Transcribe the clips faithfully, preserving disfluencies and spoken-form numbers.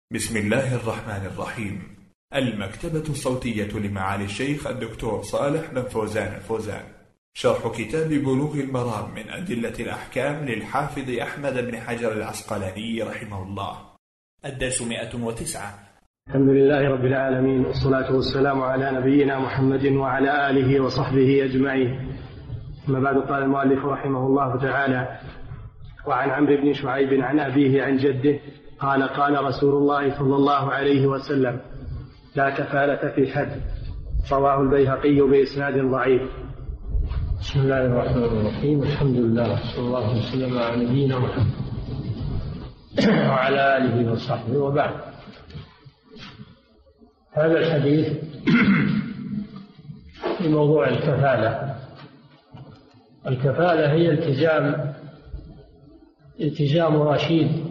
بسم الله الرحمن الرحيم. المكتبة الصوتية لمعالي الشيخ الدكتور صالح بن فوزان الفوزان، شرح كتاب بلوغ المرام من أدلة الأحكام للحافظ أحمد بن حجر العسقلاني رحمه الله. الدرس مئة وتسعة. الحمد لله رب العالمين، والصلاة والسلام على نبينا محمد وعلى آله وصحبه أجمعين. أما بعد، قال المؤلف رحمه الله تعالى: وعن عمرو بن شعيب عن أبيه عن جده قال: قال رسول الله صلى الله عليه وسلم: لا كفالة في حد. رواه البيهقي بإسناد ضعيف. بسم الله الرحمن الرحيم. الحمد لله صلى الله عليه وسلم على نبينا محمد وعلى آله وصحبه، وبعد. هذا الحديث في موضوع الكفالة. الكفالة هي التزام التزام رشيد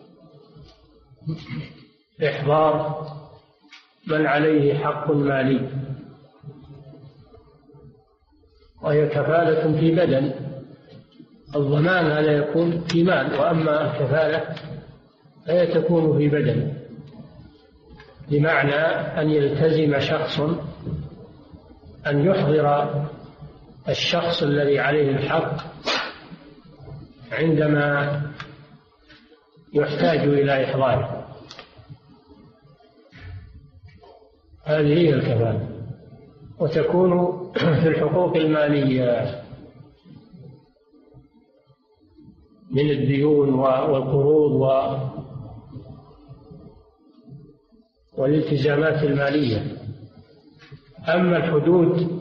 إحضار من عليه حق مالي، وهي كفالة في بدن. الضمان هذا يكون في مال، وأما الكفالة فهي تكون في بدن، بمعنى أن يلتزم شخص أن يحضر الشخص الذي عليه الحق عندما يحتاج إلى إحضاره. هذه هي الكفالة، وتكون في الحقوق المالية من الديون والقروض والالتزامات المالية. أما الحدود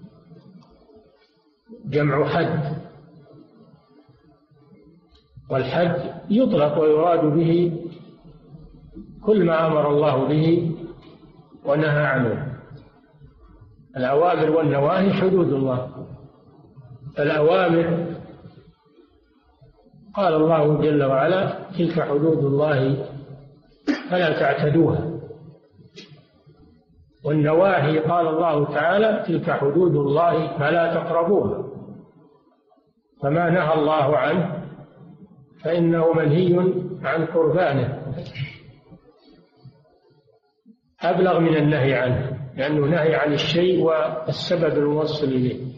جمع حد، والحد يطلق ويراد به كل ما أمر الله به ونهى عنه. الأوامر والنواهي حدود الله. الأوامر قال الله جل وعلا: تلك حدود الله فلا تعتدوها. والنواهي قال الله تعالى: تلك حدود الله فلا تقربوها. فما نهى الله عنه فإنه منهي عن قربانه، أبلغ من النهي عنه، لأنه نهي عن الشيء والسبب الموصل إليه.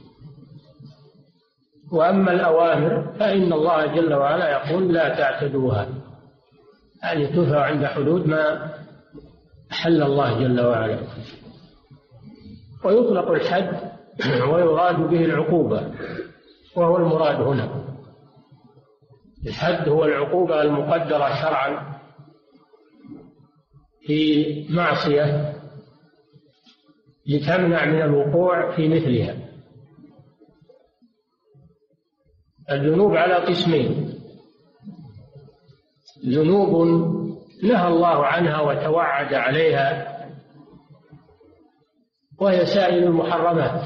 وأما الأوامر فإن الله جل وعلا يقول: لا تعتدوها، يعني تثى عند حدود ما أحل الله جل وعلا. ويطلق الحد ويراد به العقوبة، وهو المراد هنا. الحد هو العقوبة المقدرة شرعا في معصية لتمنع من الوقوع في مثلها. الذنوب على قسمين: ذنوب نهى الله عنها وتوعد عليها، وهي سائر المحرمات،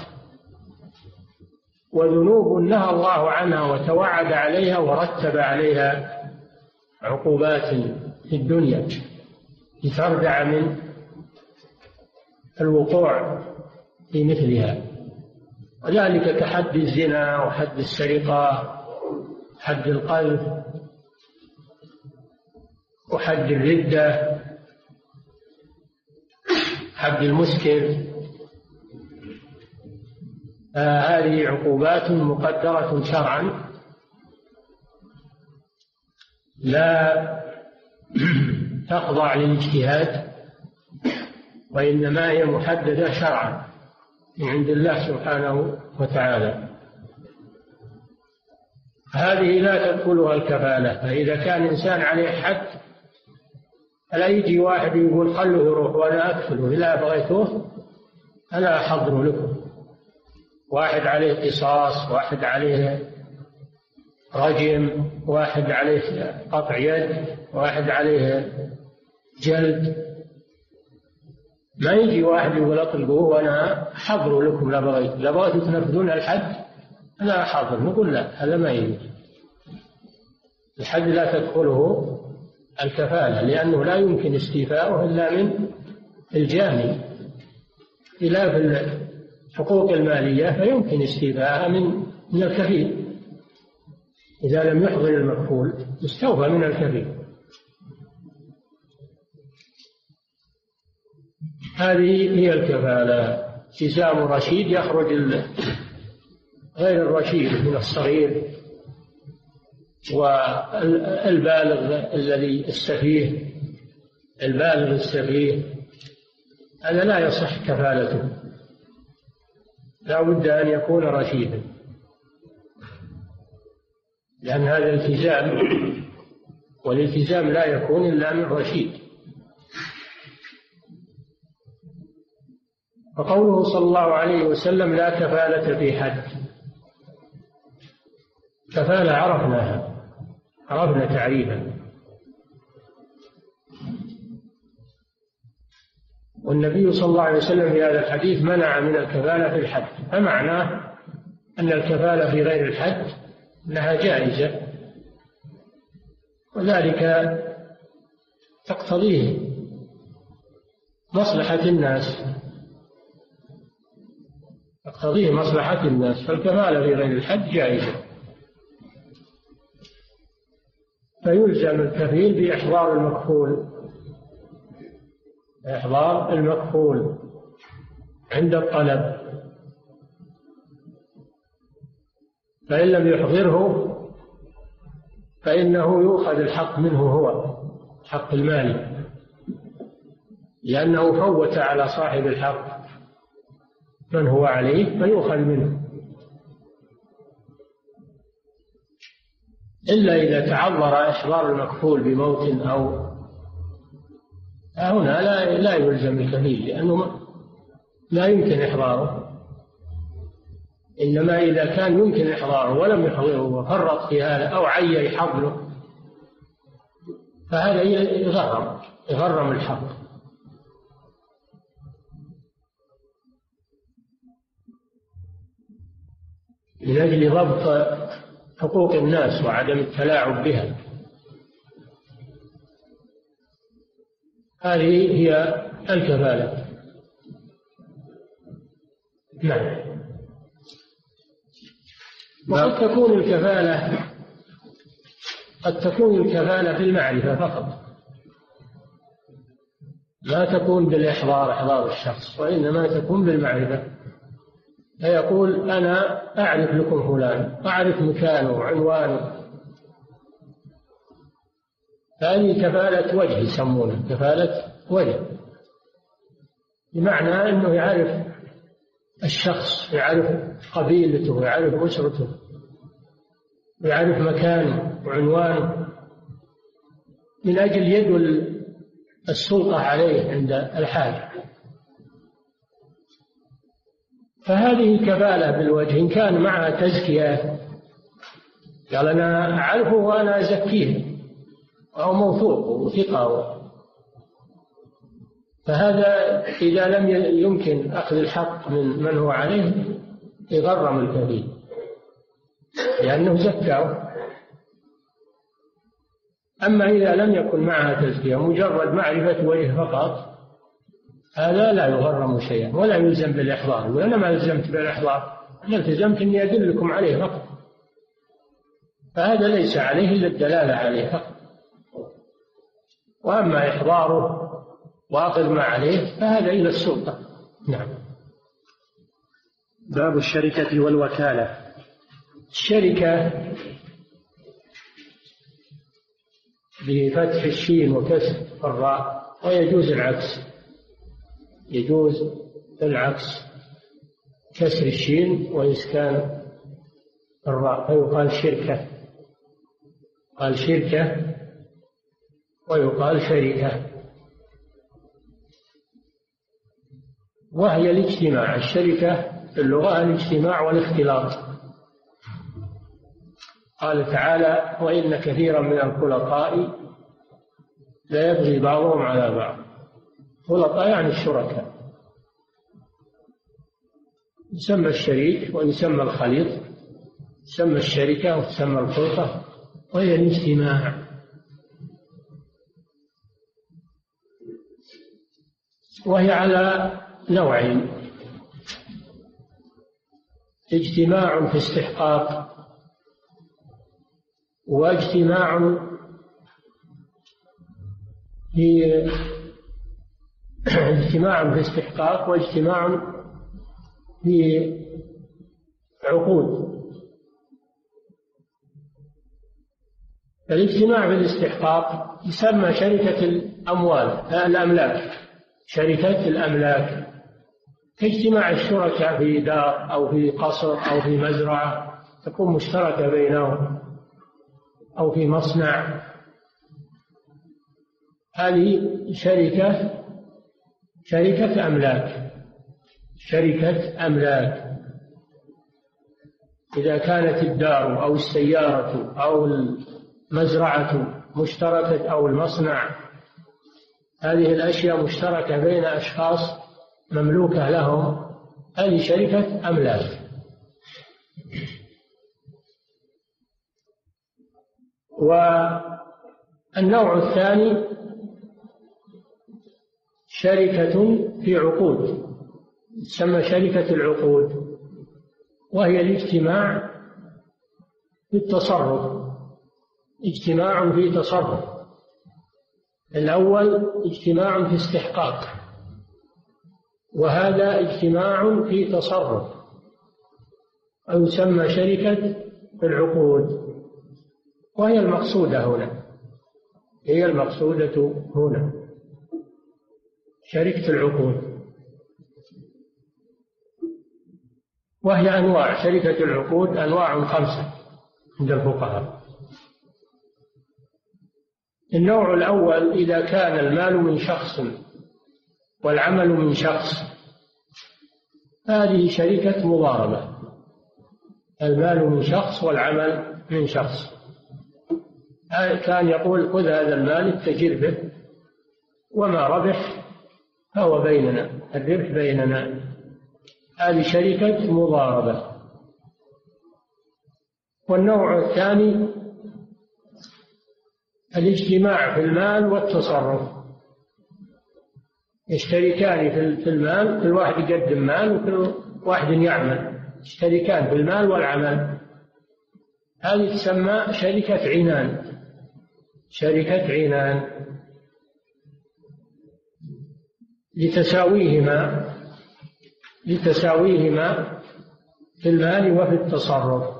وذنوب نهى الله عنها وتوعد عليها ورتب عليها عقوبات في الدنيا لتردع من الوقوع في مثلها، وذلك كحد الزنا وحد السرقة، حد القذف، وحد الردة، حد المسكر. آه هذه عقوبات مقدرة شرعا، لا تخضع للاجتهاد، وإنما هي محددة شرعا من عند الله سبحانه وتعالى. هذه لا تدخلها الكفالة. فإذا كان إنسان عليه حد فلا يجي واحد يقول: خلوه يروح وأنا أكفله، إذا بغيتوه أنا أحضر لكم. واحد عليه قصاص، واحد عليه رجم، واحد عليه قطع يد، واحد عليه جلد. ما يجي واحد يقول: اطلقوه وأنا أحضر لكم، لا بغيت لا بغيت تنفذون الحد أنا أحضر. نقول لا، هذا ما يجي. الحد لا تدخله الكفالة، لأنه لا يمكن استيفاؤه إلا من الجاني، خلاف الحقوق المالية فيمكن استيفاءها من من الكفيل. إذا لم يحضر المكفول استوفى من الكفيل. هذه هي الكفالة. التزام رشيد يخرج غير الرشيد من الصغير والبالغ الذي السفيه. البالغ السفيه هذا لا يصح كفالته، لا بد أن يكون رشيدا، لأن هذا التزام، والالتزام لا يكون إلا من رشيد. وقوله صلى الله عليه وسلم لا كفالة في حد، كفالة عرفناها، عرفنا تعريفا، والنبي صلى الله عليه وسلم في هذا الحديث منع من الكفالة في الحد، فمعناه أن الكفالة في غير الحد أنها جائزة، وذلك تقتضيه مصلحة الناس، تقتضيه مصلحة الناس، فالكفالة في غير الحد جائزة. فيلزم الكفيل بإحضار المكفول، إحضار المكفول عند الطلب، فإن لم يحضره فإنه يؤخذ الحق منه هو، حق المال، لأنه فوت على صاحب الحق من هو عليه فيؤخذ منه، إلا إذا تعذر إحضار المكفول بموت أو هنا لا لا يلزم الكفيل، لأنه لا يمكن إحضاره. إنما إذا كان يمكن إحضاره ولم يحضره وفرط في هذا أو عي حبله فهذا يغرم يغرم الحق. من أجل ضبط حقوق الناس وعدم التلاعب بها. هذه هي الكفالة. نعم. وقد تكون الكفالة قد تكون الكفالة في المعرفة فقط، لا تكون بالإحضار إحضار الشخص، وإنما تكون بالمعرفة، فيقول أنا أعرف لكم فلان، أعرف مكانه وعنوانه، هذه كفالة وجه يسمونها، كفالة وجه، بمعنى أنه يعرف الشخص، يعرف قبيلته، يعرف أسرته، يعرف مكانه وعنوانه، من أجل يدل السلطة عليه عند الحاجة. فهذه كفالة بالوجه، إن كان معها تزكية، قال أنا أعرفه وأنا أزكيه، أو موثوق وثقة، فهذا إذا لم يمكن أخذ الحق من من هو عليه يغرم الكفيل لأنه زكاه. أما إذا لم يكن معها تزكية، مجرد معرفة وجه فقط، هذا لا يغرم شيئا ولا يلزم بالإحضار. وأنا ما التزمت بالإحضار، أنا التزمت أني أدلكم عليه فقط، فهذا ليس عليه إلا الدلالة عليه فقط. وأما إحضاره وأخذ ما عليه فهذا إلى السلطة. نعم. باب الشركة والوكالة. الشركة بفتح الشين وكسر الراء، ويجوز العكس، يجوز العكس، كسر الشين وإسكان الراء، فيقال شركة، قال شركة ويقال شركة، وهي الاجتماع. الشركة في اللغة الاجتماع والاختلاط. قال تعالى وإن كثيرا من الخلطاء لا يبغي بعضهم على بعض. خلطاء يعني الشركاء، يسمى الشريك ويسمى الخليط، يسمى الشركة وتسمى الخلطة، وهي الاجتماع. وهي على نوعين: اجتماع في استحقاق، واجتماع في اجتماع في استحقاق واجتماع في عقود. الاجتماع في الاستحقاق يسمى شركة الأموال الأملاك، شركة الأملاك، كاجتماع الشركاء في دار أو في قصر أو في مزرعة تكون مشتركة بينهم، أو في مصنع. هذه شركة شركة أملاك، شركة أملاك. إذا كانت الدار أو السيارة أو المزرعة مشتركة أو المصنع، هذه الأشياء مشتركة بين أشخاص مملوكة لهم، هذه شركة أملاك. والنوع الثاني شركة في عقود، تسمى شركة العقود، وهي الاجتماع في التصرف، اجتماع في تصرف. الأول اجتماع في استحقاق، وهذا اجتماع في تصرف، أو يسمى شركة العقود، وهي المقصودة هنا، هي المقصودة هنا شركة العقود. وهي أنواع شركة العقود، أنواع خمسة عند الفقهاء. النوع الأول إذا كان المال من شخص والعمل من شخص، هذه شركة مضاربة، المال من شخص والعمل من شخص. كان يقول خذ هذا المال اتجر به، وما ربح فهو بيننا، الربح بيننا. هذه شركة مضاربة. والنوع الثاني الاجتماع في المال والتصرف، يشتركان في المال، كل واحد يقدم مال وكل واحد يعمل، يشتركان في المال والعمل. هذه تسمى شركة عنان، شركة عنان، لتساويهما لتساويهما في المال وفي التصرف،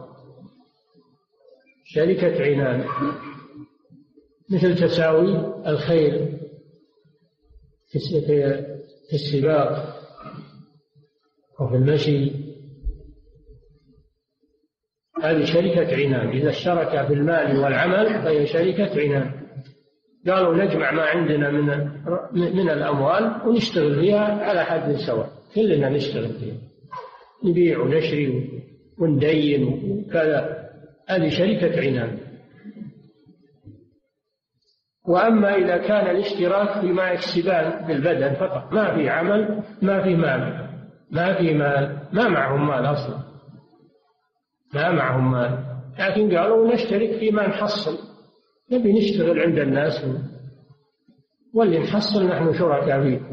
شركة عنان، مثل تساوي الخيل في السباق وفي المشي. هذه شركة عنان، إذا اشترك في المال والعمل فهي شركة عنان. قالوا نجمع ما عندنا من من الأموال ونشتغل فيها على حد سواء، كلنا نشتغل فيها، نبيع ونشري وندين وكذا. هذه شركة عنان. وأما إذا كان الاشتراك فيما يكسبان بالبدن فقط، ما في عمل، ما في مال، ما في مال، ما معهم مال أصلا، ما معهم مال، لكن قالوا نشترك فيما نحصل، نبي نشتغل عند الناس واللي نحصل نحن شركاء فيه.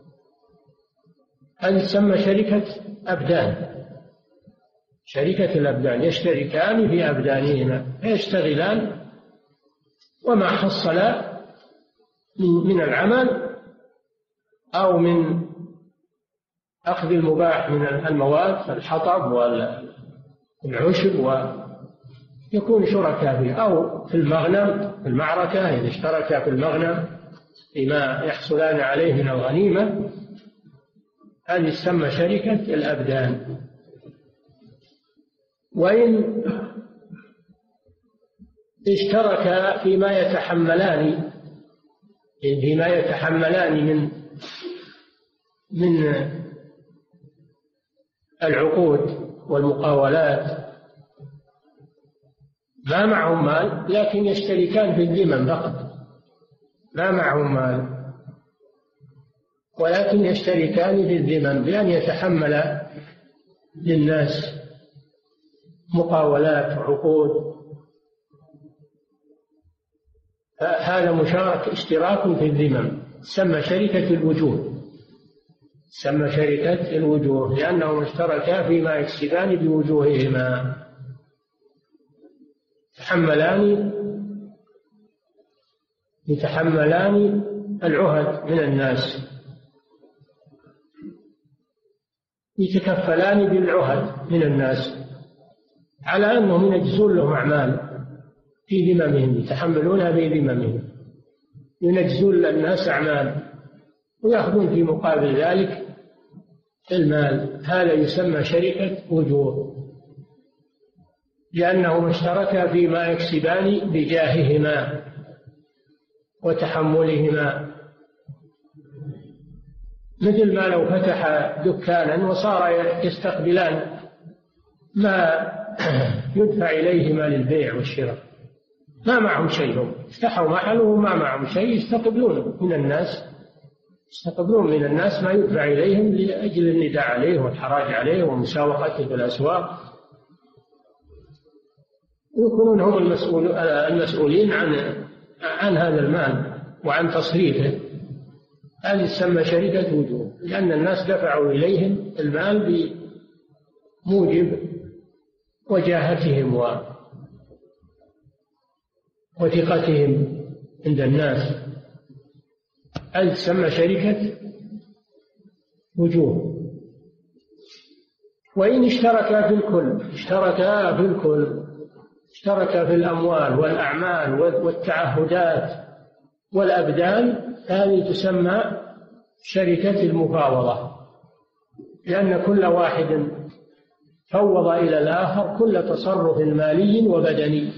هذه تسمى شركة أبدان، شركة الأبدان، يشتركان في أبدانهما، يشتغلان، وما حصل من العمل أو من أخذ المباح من المواد، الحطب والعشب، ويكون شركاء فيه، أو في المغنم، في المعركة إذا اشتركا في المغنم فيما يحصلان عليه من الغنيمة، هذه تسمى شركة الأبدان. وإن اشتركا فيما يتحملان فيما يتحملان من من العقود والمقاولات، ما معهم مال لكن يشتركان في الذمم فقط، ما معهم مال ولكن يشتركان في الذمم بأن يتحمل للناس مقاولات وعقود. هذا مشارك اشتراك في الذمم، تسمى شركة الوجوه، تسمى شركة الوجوه، لأنهم اشتركا فيما يكسبان بوجوههما، يتحملان يتحملان العهد من الناس، يتكفلان بالعهد من الناس على أنهم ينجزون لهم أعمال في ذممهم، يتحملونها في ذممهم، ينجزون للناس أعمال ويأخذون في مقابل ذلك المال. هذا يسمى شركة أجور، لأنهما اشتركا فيما يكسبان بجاههما وتحملهما، مثل ما لو فتح دكانا وصار يستقبلان ما يدفع إليهما للبيع والشراء، ما معهم شيء، هم افتحوا محله ما معهم شيء، يستقبلون من الناس يستقبلون من الناس ما يدفع إليهم لأجل النداء عليه والحراج عليه ومساوقته في الأسواق، يكونون هم المسؤول المسؤولين عن عن هذا المال وعن تصريفه. هذه تسمى شركة وجوه، لأن الناس دفعوا إليهم المال بموجب وجاهتهم و وثقتهم عند الناس. هذه تسمى شركة وجوه. وإن اشتركا في الكل اشتركا في الكل اشتركا في الأموال والأعمال والتعهدات والأبدان، هذه تسمى شركة المفاوضة، لأن كل واحد فوض إلى الآخر كل تصرف مالي وبدني.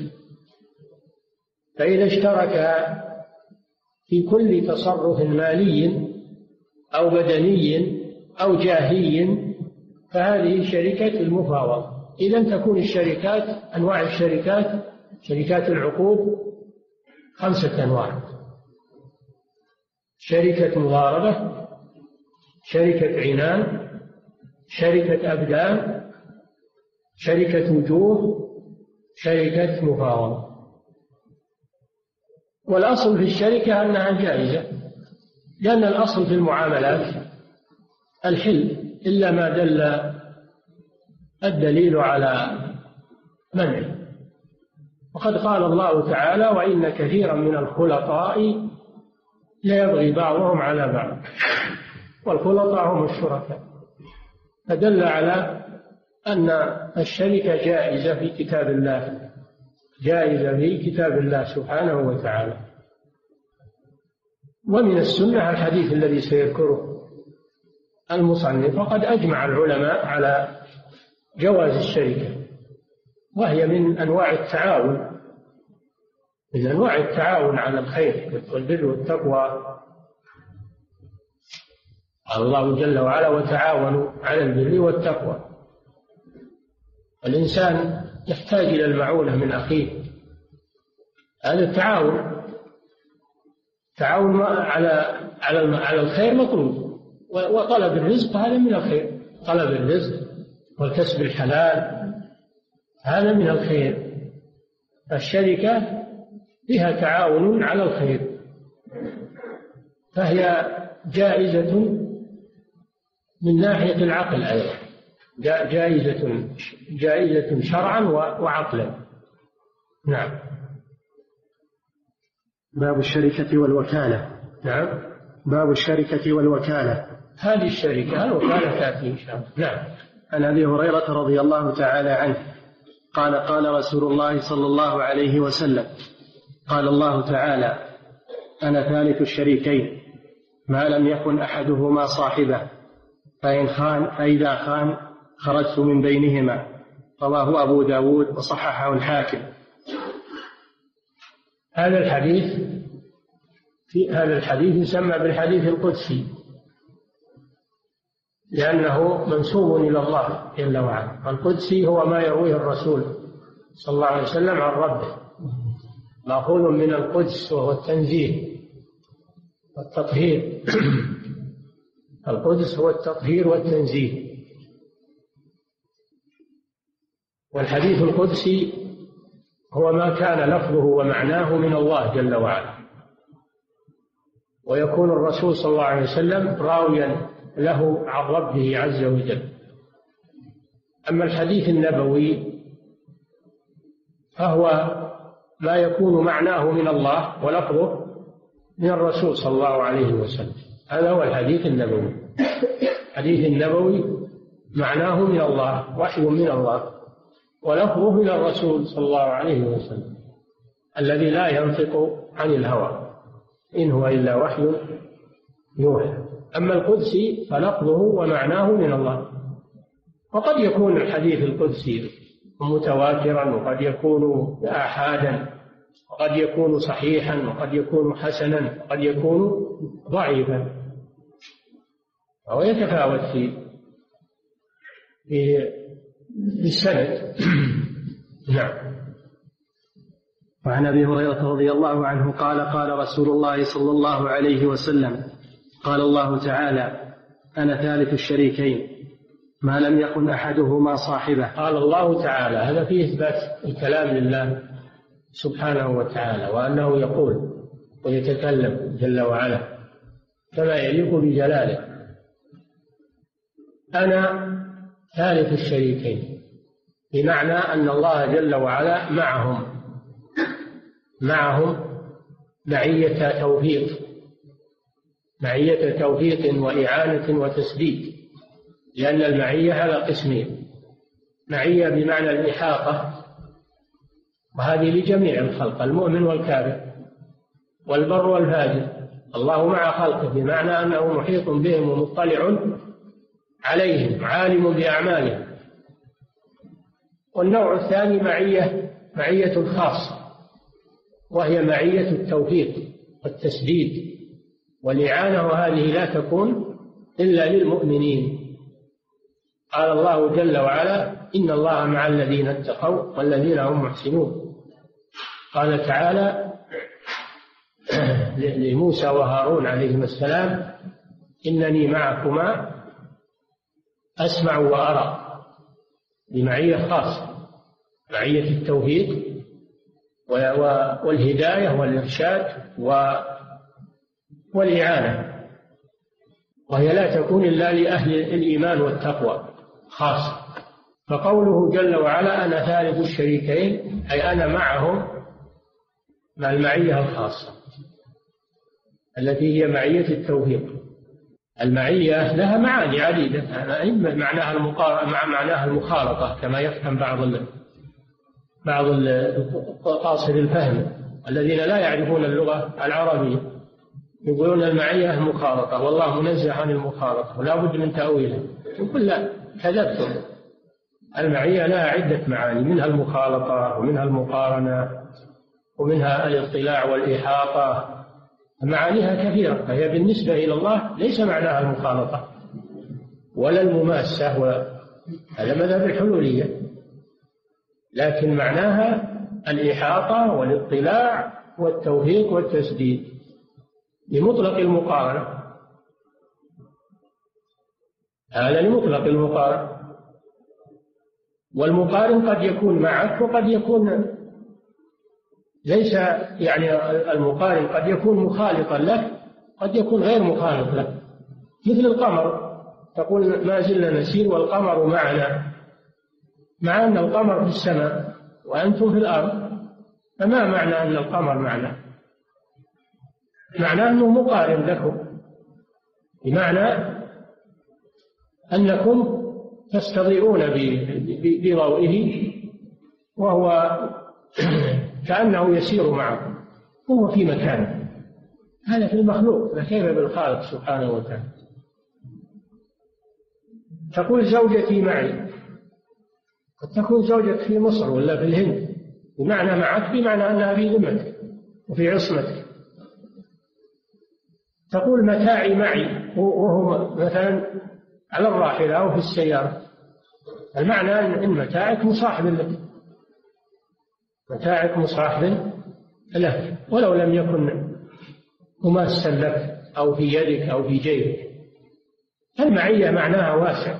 فإذا اشتركا في كل تصرف مالي أو بدني أو جاهي فهذه شركة المفاوضة. إذن تكون الشركات، أنواع الشركات، شركات العقود خمسة أنواع: شركة مضاربة، شركة عنان، شركة أبدان، شركة وجوه، شركة مفاوضة. والأصل في الشركة أنها جائزة، لأن الأصل في المعاملات الحل إلا ما دل الدليل على منعه. وقد قال الله تعالى: وإن كثيرا من الخلطاء ليبغي بعضهم على بعض، والخلطاء هم الشركاء، فدل على أن الشركة جائزة في كتاب الله، جائزة في كتاب الله سبحانه وتعالى. ومن السنة الحديث الذي سيذكره المصنف، وقد أجمع العلماء على جواز الشركة، وهي من أنواع التعاون، من أنواع التعاون على الخير والبر والتقوى. قال الله جل وعلا: وتعاونوا على البر والتقوى. الإنسان يحتاج إلى المعونة من أخيه، هذا التعاون، تعاون على على على الخير مطلوب. وطلب الرزق هذا من الخير، طلب الرزق والكسب الحلال هذا من الخير. الشركة فيها تعاون على الخير، فهي جائزة من ناحية العقل أيضا، جائزة جائزة شرعا وعقلا. نعم. باب الشركة والوكالة. نعم. باب الشركة والوكالة. هذه الشركة الوكالة تأتي إن شاء الله. نعم. عن أبي هريرة رضي الله تعالى عنه قال: قال رسول الله صلى الله عليه وسلم: قال الله تعالى: أنا ثالث الشريكين ما لم يكن أحدهما صاحبه، فإن خان فإذا خان خرجت من بينهما. رواه أبو داود وصححه الحاكم. هذا الحديث في هذا الحديث يسمى بالحديث القدسي، لأنه منسوب إلى الله جل وعلا. القدسي هو ما يرويه الرسول صلى الله عليه وسلم عن ربه، مأخوذ من القدس وهو التنزيه والتطهير. القدس هو التطهير والتنزيه. والحديث القدسي هو ما كان لفظه ومعناه من الله جل وعلا، ويكون الرسول صلى الله عليه وسلم راويا له عن ربه عز وجل. أما الحديث النبوي فهو ما يكون معناه من الله ولفظه من الرسول صلى الله عليه وسلم. هذا هو الحديث النبوي. الحديث النبوي معناه من الله، وحي من الله، ولفظه من الرسول صلى الله عليه وسلم الذي لا ينطق عن الهوى، إن هو إلا وحي يوحى. أما القدسي فلفظه ومعناه من الله. وقد يكون الحديث القدسي متواترا، وقد يكون آحادا، وقد يكون صحيحا، وقد يكون حسنا، وقد يكون ضعيفا، وهو يتفاوت في في السند. نعم. وعن أبي هريرة رضي الله عنه قال قال رسول الله صلى الله عليه وسلم قال الله تعالى أنا ثالث الشريكين ما لم يكن أحدهما صاحبه. قال الله تعالى، هذا فيه إثبات الكلام لله سبحانه وتعالى، وأنه يقول ويتكلم جل وعلا كما يليق بجلاله. أنا ثالث الشريكين، بمعنى أن الله جل وعلا معهم معهم معية توفيق، معية توفيق وإعانة وتسديد، لأن المعية على قسمين: معية بمعنى الإحاطة، وهذه لجميع الخلق المؤمن والكافر والبر والفاجر، الله مع خلقه بمعنى أنه محيط بهم ومطلع عليهم عالم بأعمالهم. والنوع الثاني معية معية الخاصة، وهي معية التوفيق والتسديد والإعانة، وهذه لا تكون إلا للمؤمنين. قال الله جل وعلا إن الله مع الذين اتقوا والذين هم محسنون. قال تعالى لموسى وهارون عليهما السلام إنني معكما أسمع وأرى، بمعية خاصة، معية التوفيق والهداية والإرشاد والإعانة، وهي لا تكون إلا لأهل الإيمان والتقوى خاصة. فقوله جل وعلا أنا ثالث الشريكين أي أنا معهم مع المعية الخاصة التي هي معية التوفيق. المعية لها معاني عديدة، إما معناها مع معناها المخالطة كما يفهم بعض بعض قاصر الفهم الذين لا يعرفون اللغة العربية، يقولون المعية المخالطة والله منزه عن المخالطة ولا بد من تأويله. يقول لا، كذبتم. المعية لها عدة معاني، منها المخالطة ومنها المقارنة ومنها الاطلاع والإحاطة، معانيها كثيرة. فهي بالنسبة إلى الله ليس معناها المخالطة ولا المماسة، هذا مذهب الحلولية، لكن معناها الإحاطة والاطلاع والتوفيق والتسديد لمطلق المقارنة. هذا لمطلق المقارنة، والمقارن قد يكون معك وقد يكون ليس، يعني المقارن قد يكون مخالطا لك، قد يكون غير مخالط لك، مثل القمر، تقول ما زلنا نسير والقمر معنا، مع أن القمر في السماء وأنتم في الأرض، فما معنى أن القمر معنا؟ معناه أنه مقارن لكم، بمعنى أنكم تستضيئون بضوئه وهو كأنه يسير معكم وهو في مكانه. هذا في المخلوق، فكيف بالخالق سبحانه وتعالى؟ تقول زوجتي معي، قد تكون زوجك في مصر ولا في الهند، بمعنى معك بمعنى أنها في ذمتك وفي عصمتك. تقول متاعي معي وهو مثلا على الراحلة أو في السيارة، المعنى أن متاعك مصاحب لك، متاعك مصاحب لك ولو لم يكن مماسا لك أو في يدك أو في جيبك. المعية معناها واسع،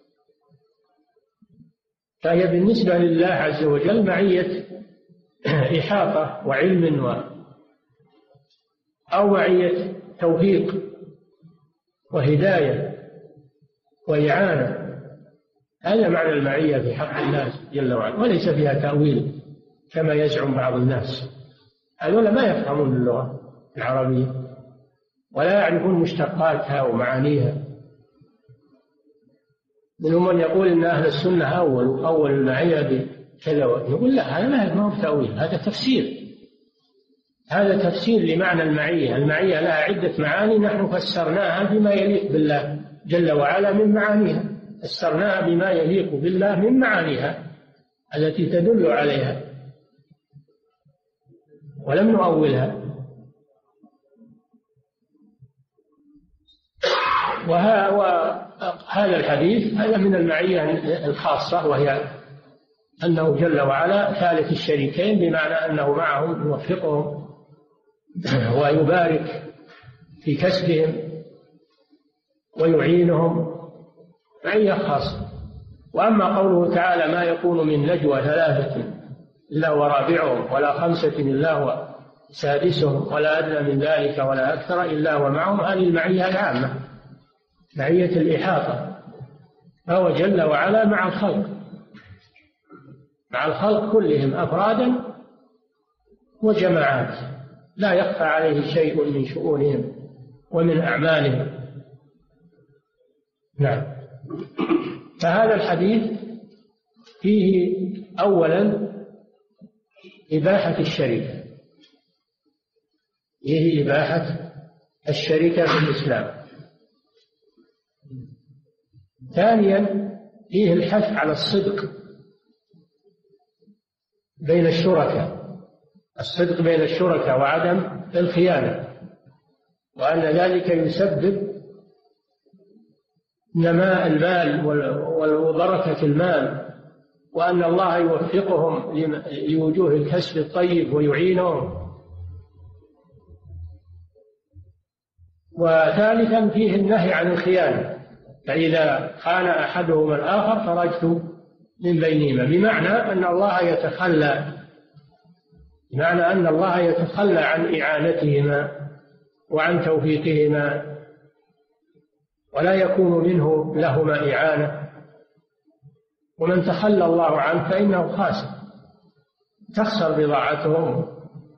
فهي بالنسبة لله عز وجل معية إحاطة وعلم و أو معية توفيق وهداية وإعانة. هذا معنى المعية في حق الله جل وعلا، وليس فيها تأويل كما يزعم بعض الناس. هذول ما يفهمون اللغة العربية ولا يعرفون مشتقاتها ومعانيها. منهم من يقول إن أهل السنة أول أول المعية بكذا، نقول لا، هذا ما هو تأويل، هذا تفسير، هذا تفسير لمعنى المعية. المعية لها عدة معاني، نحن فسرناها بما يليق بالله جل وعلا من معانيها، فسرناها بما يليق بالله من معانيها التي تدل عليها، ولم نؤولها. وهذا الحديث هذا من المعية الخاصة، وهي أنه جل وعلا ثالث الشريكين، بمعنى أنه معهم يوفقهم ويبارك في كسبهم ويعينهم، معية خاصة. وأما قوله تعالى ما يكون من نجوى ثلاثة إلا ورابعهم ولا خمسة إلا هو سادسهم ولا أدنى من ذلك ولا أكثر إلا هو معهم، هذه المعية العامة، معية الإحاطة، فهو جل وعلا مع الخلق، مع الخلق كلهم أفرادا وجماعات، لا يخفى عليه شيء من شؤونهم ومن أعمالهم. نعم. فهذا الحديث فيه أولا إباحة الشركة، فيه إباحة الشركة في الإسلام. ثانيا فيه الحث على الصدق بين الشركاء، الصدق بين الشركاء وعدم الخيانة، وأن ذلك يسبب نماء المال وبركة المال، وأن الله يوفقهم لوجوه الكسب الطيب ويعينهم. وثالثا فيه النهي عن الخيانة، فإذا خان أحدهما الآخر خرجت من بينهما، بمعنى أن الله يتخلى بمعنى أن الله يتخلى عن إعانتهما وعن توفيقهما، ولا يكون منه لهما إعانة. ومن تخلى الله عنه فإنه خاسر، تخسر بضاعتهم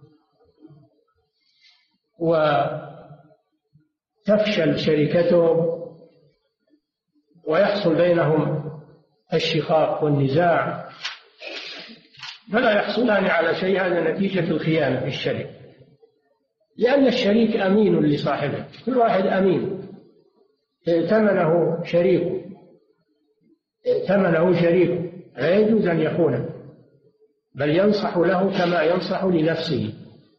وتفشل شركتهم ويحصل بينهم الشقاق والنزاع، فلا يحصلان على شيء. هذا نتيجة الخيانة في الشريك، لأن الشريك أمين لصاحبه، كل واحد أمين، ائتمنه شريكه ائتمنه شريكه لا يجوز أن يخونه، بل ينصح له كما ينصح لنفسه.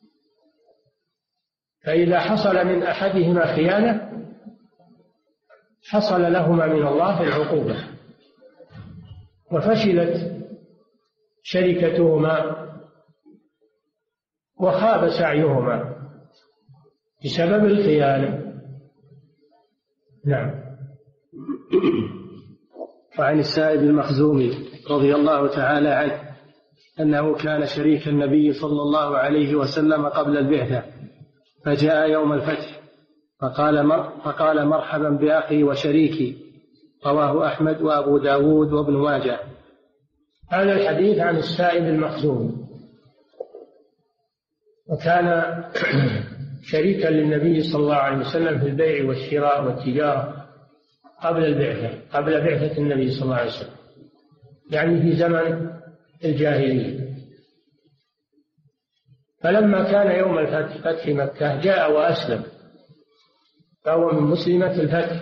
فإذا حصل من أحدهما خيانة حصل لهما من الله العقوبة، وفشلت شركتهما وخاب سعيهما بسبب الخيانة. نعم. وعن السائب المخزومي رضي الله تعالى عنه أنه كان شريك النبي صلى الله عليه وسلم قبل البعثة، فجاء يوم الفتح فقال, مر فقال مرحبا بأخي وشريكي، رواه أحمد وأبو داود وابن ماجه. هذا الحديث عن السائب المخزومي، وكان شريكا للنبي صلى الله عليه وسلم في البيع والشراء والتجارة قبل البعثة قبل بعثة النبي صلى الله عليه وسلم، يعني في زمن الجاهلية. فلما كان يوم الفتح فتح مكة جاء وأسلم، فهو من مسلمة الفتح،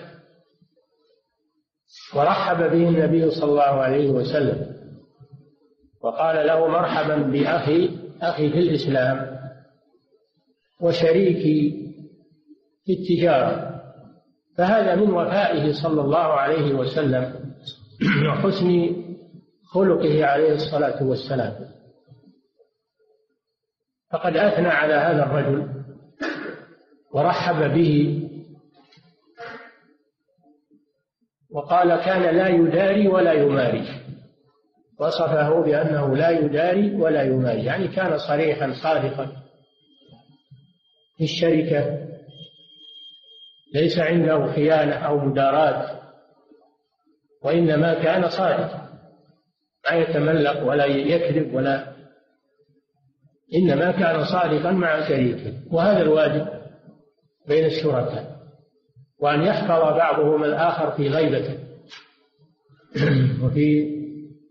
ورحب به النبي صلى الله عليه وسلم وقال له مرحبا بأخي أخي في الإسلام وشريكي في التجارة. فهذا من وفائه صلى الله عليه وسلم وحسن خلقه عليه الصلاة والسلام. فقد أثنى على هذا الرجل ورحب به، وقال كان لا يداري ولا يماري، وصفه بأنه لا يداري ولا يماري، يعني كان صريحا صادقا في الشركة، ليس عنده خيانة أو مداراة، وإنما كان صادقا، لا يتملق ولا يكذب ولا، إنما كان صادقا مع شريكه. وهذا الواجب بين الشركاء، وأن يحفظ بعضهم الآخر في غيبته، وفي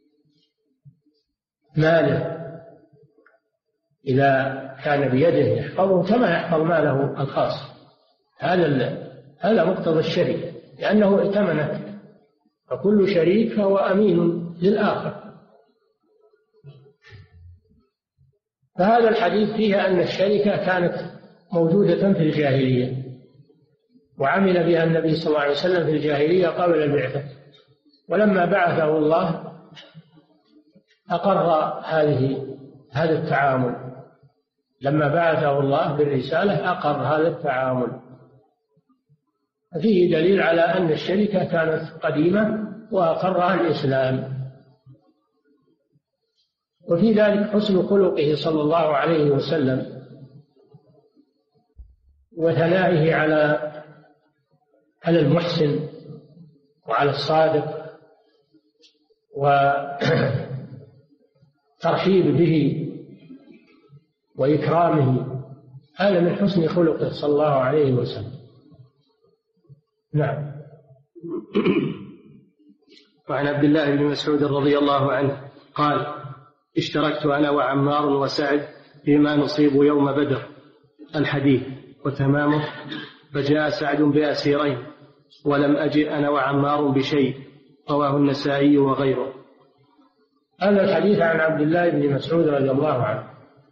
ماله إذا كان بيده يحفظه كما يحفظ ماله الخاص. هذا هذا مقتضى الشريك، لأنه ائتمنك، فكل شريك فهو أمين للآخر. فهذا الحديث فيه أن الشركة كانت موجودة في الجاهلية، وعمل بها النبي صلى الله عليه وسلم في الجاهلية قبل البعثة، ولما بعثه الله أقر هذه هذا التعامل. لما بعثه الله بالرسالة أقر هذا التعامل. فيه دليل على أن الشركة كانت قديمة وأقرها الإسلام. وفي ذلك حسن خلقه صلى الله عليه وسلم وثنائه على على المحسن وعلى الصادق وترحيب به وإكرامه. هذا من حسن خلقه صلى الله عليه وسلم. نعم. وعن عبد الله بن مسعود رضي الله عنه قال: اشتركت أنا وعمار وسعد فيما نصيب يوم بدر. الحديث وتمامه: فجاء سعد بأسيرين ولم أجئ أنا وعمار بشيء. رواه النسائي وغيره. هذا الحديث عن عبد الله بن مسعود رضي الله عنه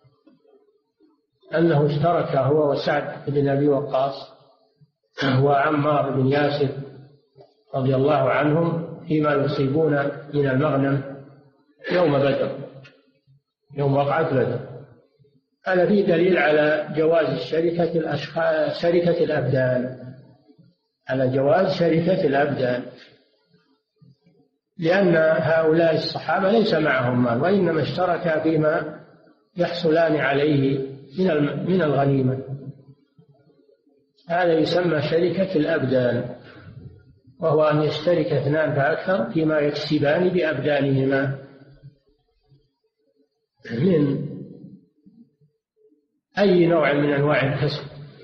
أنه اشترك هو وسعد بن أبي وقاص وعمار بن ياسر رضي الله عنهم فيما يصيبون من المغنم يوم بدر، يوم وقعة بدر. هذا فيه دليل على جواز شركة الأشخاص، شركة الأبدان، على جواز شركة الأبدان، لأن هؤلاء الصحابة ليس معهم مال، وإنما اشتركا فيما يحصلان عليه من من الغنيمة. هذا يسمى شركة الأبدان، وهو أن يشترك اثنان فأكثر فيما يكسبان بأبدانهما من أي نوع من أنواع الكسب،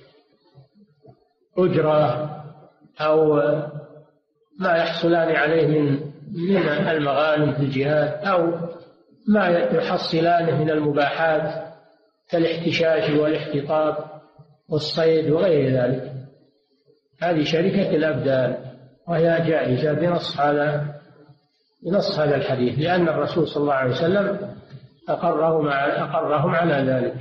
أجرة أو ما يحصلان عليه من من المغانم في الجهاد، أو ما يحصلانه من المباحات كالاحتشاش والاحتطاب والصيد وغير ذلك. هذه شركة الأبدان، وهي جائزة بنص هذا بنص هذا الحديث، لأن الرسول صلى الله عليه وسلم أقرهم أقرهم على ذلك.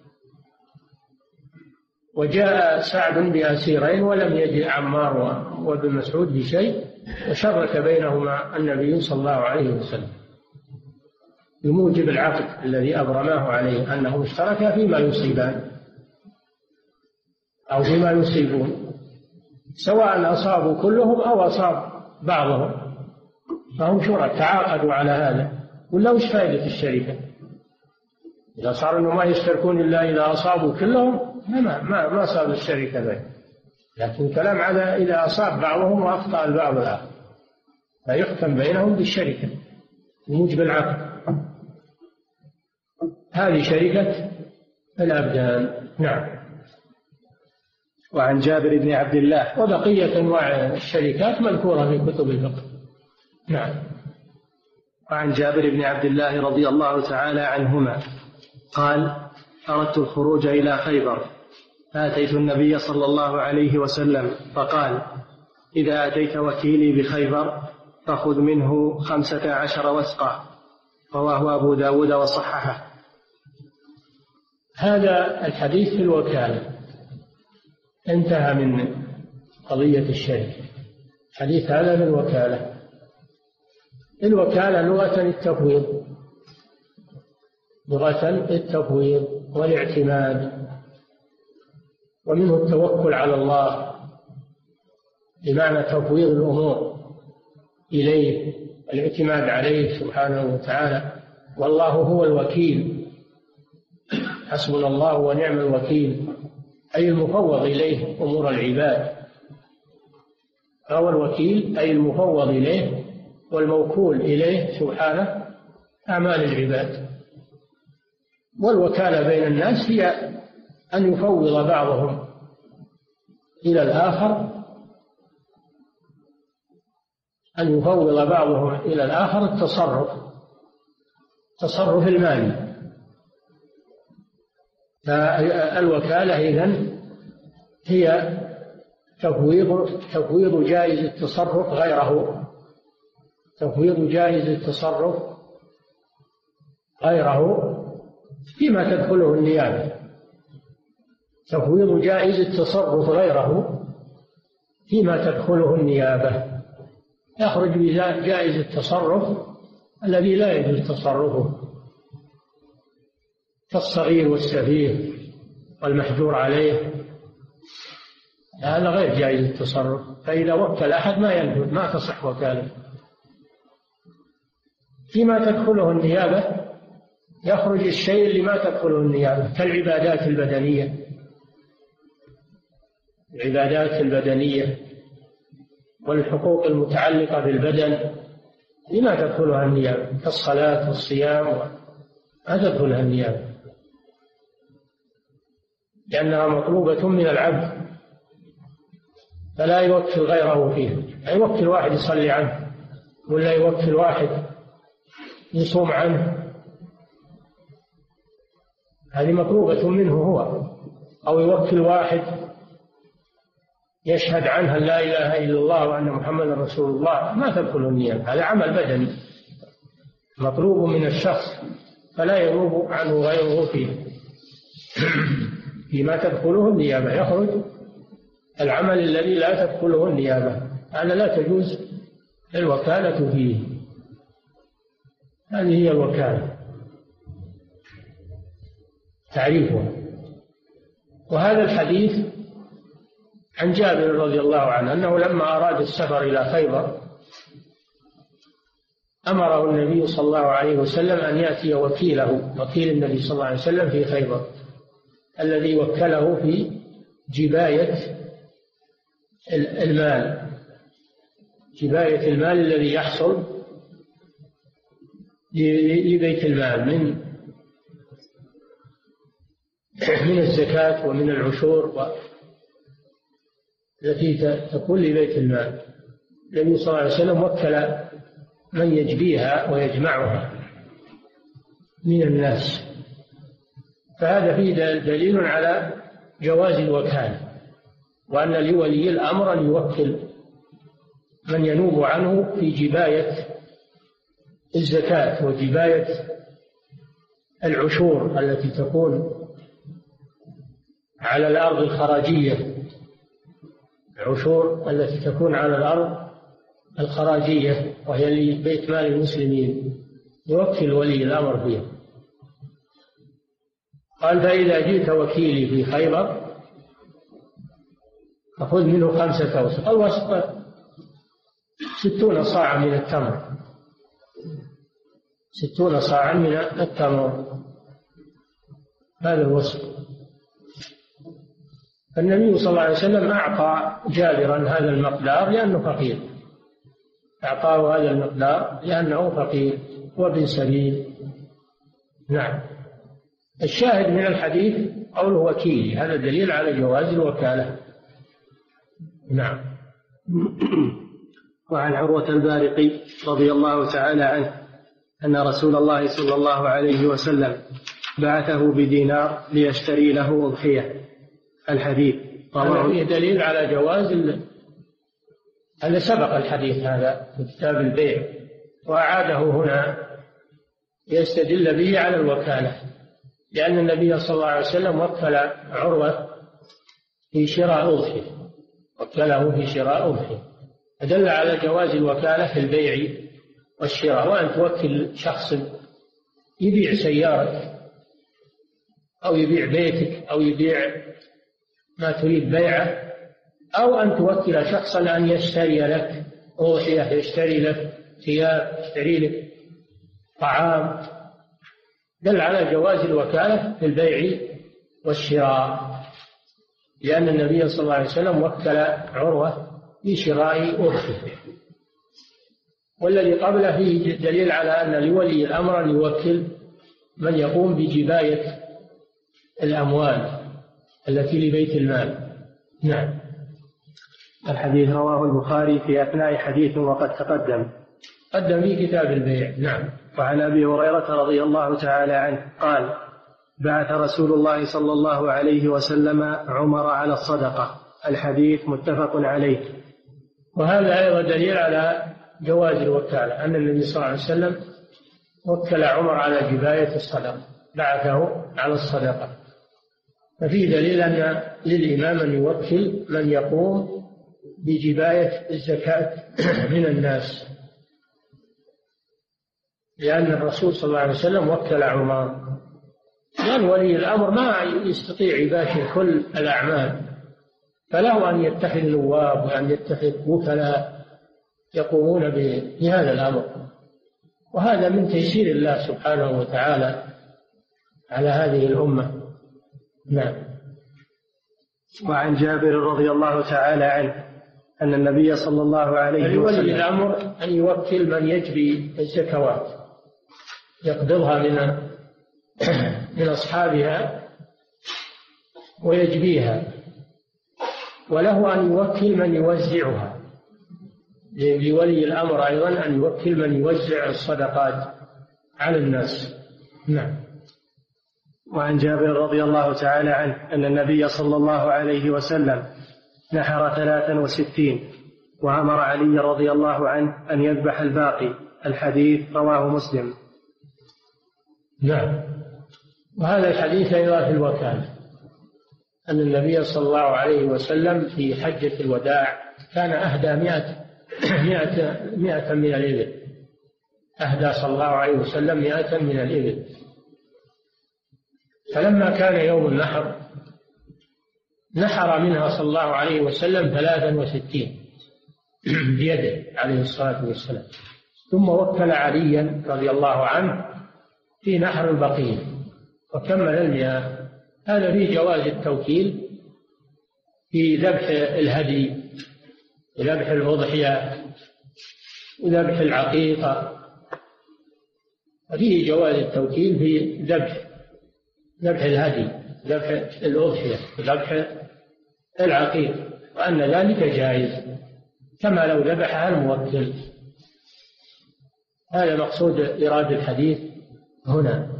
وجاء سعد بأسيرين ولم يجئ عمار وابن مسعود بشيء، وشرك بينهما النبي صلى الله عليه وسلم بموجب العقد الذي أبرماه عليه، أنهم اشتركا فيما يصيبان أو فيما يصيبون، سواء أصابوا كلهم أو أصاب بعضهم، فهم شركاء تعاقدوا على هذا. ولا وش فائدة الشركة إذا صار أنه ما يشتركون إلا إذا أصابوا كلهم؟ ما ما ما صار الشركة بين، لكن كلام على إذا أصاب بعضهم وأخطأ البعض الآخر فيحكم بينهم بالشركة بموجب العقد. هذه شركة الأبدان. نعم. وعن جابر بن عبد الله. وبقية أنواع الشركات مذكورة في كتب الفقه. نعم. وعن جابر بن عبد الله رضي الله تعالى عنهما قال: أردت الخروج إلى خيبر فأتيت النبي صلى الله عليه وسلم فقال: إذا أتيت وكيلي بخيبر فخذ منه خمسة عشر وسقا. رواه أبو داود وصححه. هذا الحديث في الوكالة، انتهى من قضية الشركة. حديث هذا في الوكالة. الوكالة لغة التفويض، لغة التفويض والاعتماد، ومنه التوكل على الله بمعنى تفويض الأمور إليه، الاعتماد عليه سبحانه وتعالى. والله هو الوكيل، حسبنا الله ونعم الوكيل، أي المفوض إليه أمور العباد. فهو الوكيل أي المفوض إليه والموكول إليه سبحانه أعمال العباد. والوكالة بين الناس هي أن يفوض بعضهم إلى الآخر أن يفوض بعضهم إلى الآخر التصرف تصرف المالي. فالوكالة إذن هي تفويض تفويض جائز التصرف غيره تفويض جائز التصرف غيره فيما تدخله النيابة تفويض جائز التصرف غيره فيما تدخله النيابة. يخرج بجائز التصرف الذي لا يجوز تصرفه كالصغير والسفيه والمحجور عليه، هذا غير جائز التصرف. فإذا وكل أحد ما ينفذ ما تصح وكالة. فيما تدخله النيابة يخرج الشيء اللي ما تدخله النيابة كالعبادات البدنية العبادات البدنية والحقوق المتعلقة بالبدن لما تدخلها النيابة كالصلاة والصيام ما تدخلها النيابة لأنها مطلوبة من العبد، فلا يوكل غيره فيها. لا يوكل واحد يصلي عنه ولا يوكل واحد يصوم عنه، هذه مطلوبة منه هو. أو يوكل واحد يشهد عنها لا إله إلا الله وأن محمدا رسول الله، ما تدخل النيابة، هذا عمل بدني مطلوب من الشخص فلا ينوب عنه غيره فيه. فيما تدخله النيابة يخرج العمل الذي لا تدخله النيابة، هذا لا تجوز الوكالة فيه. هذه هي الوكالة تعريفها. وهذا الحديث عن جابر رضي الله عنه أنه لما أراد السفر إلى خيبر أمره النبي صلى الله عليه وسلم أن يأتي وكيله وكيل النبي صلى الله عليه وسلم في خيبر الذي وكله في جباية المال جباية المال الذي يحصل لبيت المال من من الزكاة ومن العشور التي تكون لبيت المال. النبي صلى الله عليه وسلم وكل من يجبيها ويجمعها من الناس، فهذا فيه دليل على جواز الوكالة، وأن لولي الأمر أن يوكل من ينوب عنه في جباية الزكاة وجباية العشور التي تكون على الأرض الخراجية العشور التي تكون على الأرض الخراجية وهي لبيت مال المسلمين، يوكل ولي الأمر فيها. قال فإذا جئت وكيلي في خيبر فخذ منه خمسة أوسق. الوسق ستون صاعا من التمر ستون صاعا من التمر هذا الوسق. النبي صلى الله عليه وسلم أعطى جابرا هذا المقدار لأنه فقير أعطاه هذا المقدار لأنه فقير وابن سبيل. نعم. الشاهد من الحديث قوله وكيلي، هذا دليل على جواز الوكالة. نعم. وعن عروة البارقي رضي الله تعالى عنه أن رسول الله صلى الله عليه وسلم بعثه بدينار ليشتري له أضحية. الحديث هذا فيه دليل على جواز ال... هذا سبق الحديث هذا في كتاب البيع وأعاده هنا يستدل به على الوكالة، لأن النبي صلى الله عليه وسلم وكل عروة في شراء أضحية وكله في شراء أضحية، فدل على جواز الوكالة في البيع والشراء. وأن توكل شخص يبيع سيارتك أو يبيع بيتك أو يبيع ما تريد بيعه، أو أن توكل شخصا أن يشتري لك أضحية، يشتري لك ثياب، يشتري لك طعام، دل على جواز الوكالة في البيع والشراء، لأن النبي صلى الله عليه وسلم وكل عروة في شراء أضحية. والذي قبله فيه دليل على أن لولي الأمر أن يوكل من يقوم بجباية الأموال التي لبيت المال. نعم. الحديث رواه البخاري في أثناء حديث وقد تقدم قدم في كتاب البيع. نعم. وعن أبي هريرة رضي الله تعالى عنه قال بعث رسول الله صلى الله عليه وسلم عمر على الصدقة. الحديث متفق عليه. وهذا أيضا دليل على جواز الوكالة، أن النبي صلى الله عليه وسلم وكل عمر على جباية الصدقة، بعثه على الصدقة. ففي دليل أن للإمام أن يوكل من يقوم بجباية الزكاة من الناس، لأن الرسول صلى الله عليه وسلم وكل عمر، لأن ولي الأمر ما يستطيع يباشر كل الأعمال، فله أن يتخذ نواب وأن يتخذ وكلاء يقومون بهذا الأمر، وهذا من تيسير الله سبحانه وتعالى على هذه الأمة. نعم. وعن جابر رضي الله تعالى عنه أن النبي صلى الله عليه وسلم ولي الأمر أن يوكل من يجري الزكوات، يقبضها من من أصحابها ويجبيها، وله أن يوكل من يوزعها، لولي الأمر أيضا أن يوكل من يوزع الصدقات على الناس. نعم. وعن جابر رضي الله تعالى عنه أن النبي صلى الله عليه وسلم نحر ثلاثا وستين وأمر علي رضي الله عنه أن يذبح الباقي. الحديث رواه مسلم. نعم. وهذا الحديث أيضا في الوكالة، أن النبي صلى الله عليه وسلم في حجة الوداع كان أهدى مئة مئة مئة من الإبل، أهدى صلى الله عليه وسلم مئة من الإبل. فلما كان يوم النحر نحر منها صلى الله عليه وسلم ثلاثا وستين بيده عليه الصلاة والسلام، ثم وكل عليا رضي الله عنه في نحر البقية وكمل المئة. هذا فيه جواز التوكيل في ذبح الهدي وذبح الأضحية وذبح العقيقة، فيه جواز التوكيل في ذبح ذبح الهدي، ذبح الأضحية، ذبح العقيق، وأن ذلك جائز كما لو ذبحها الموكل. هذا مقصود إرادة الحديث هنا.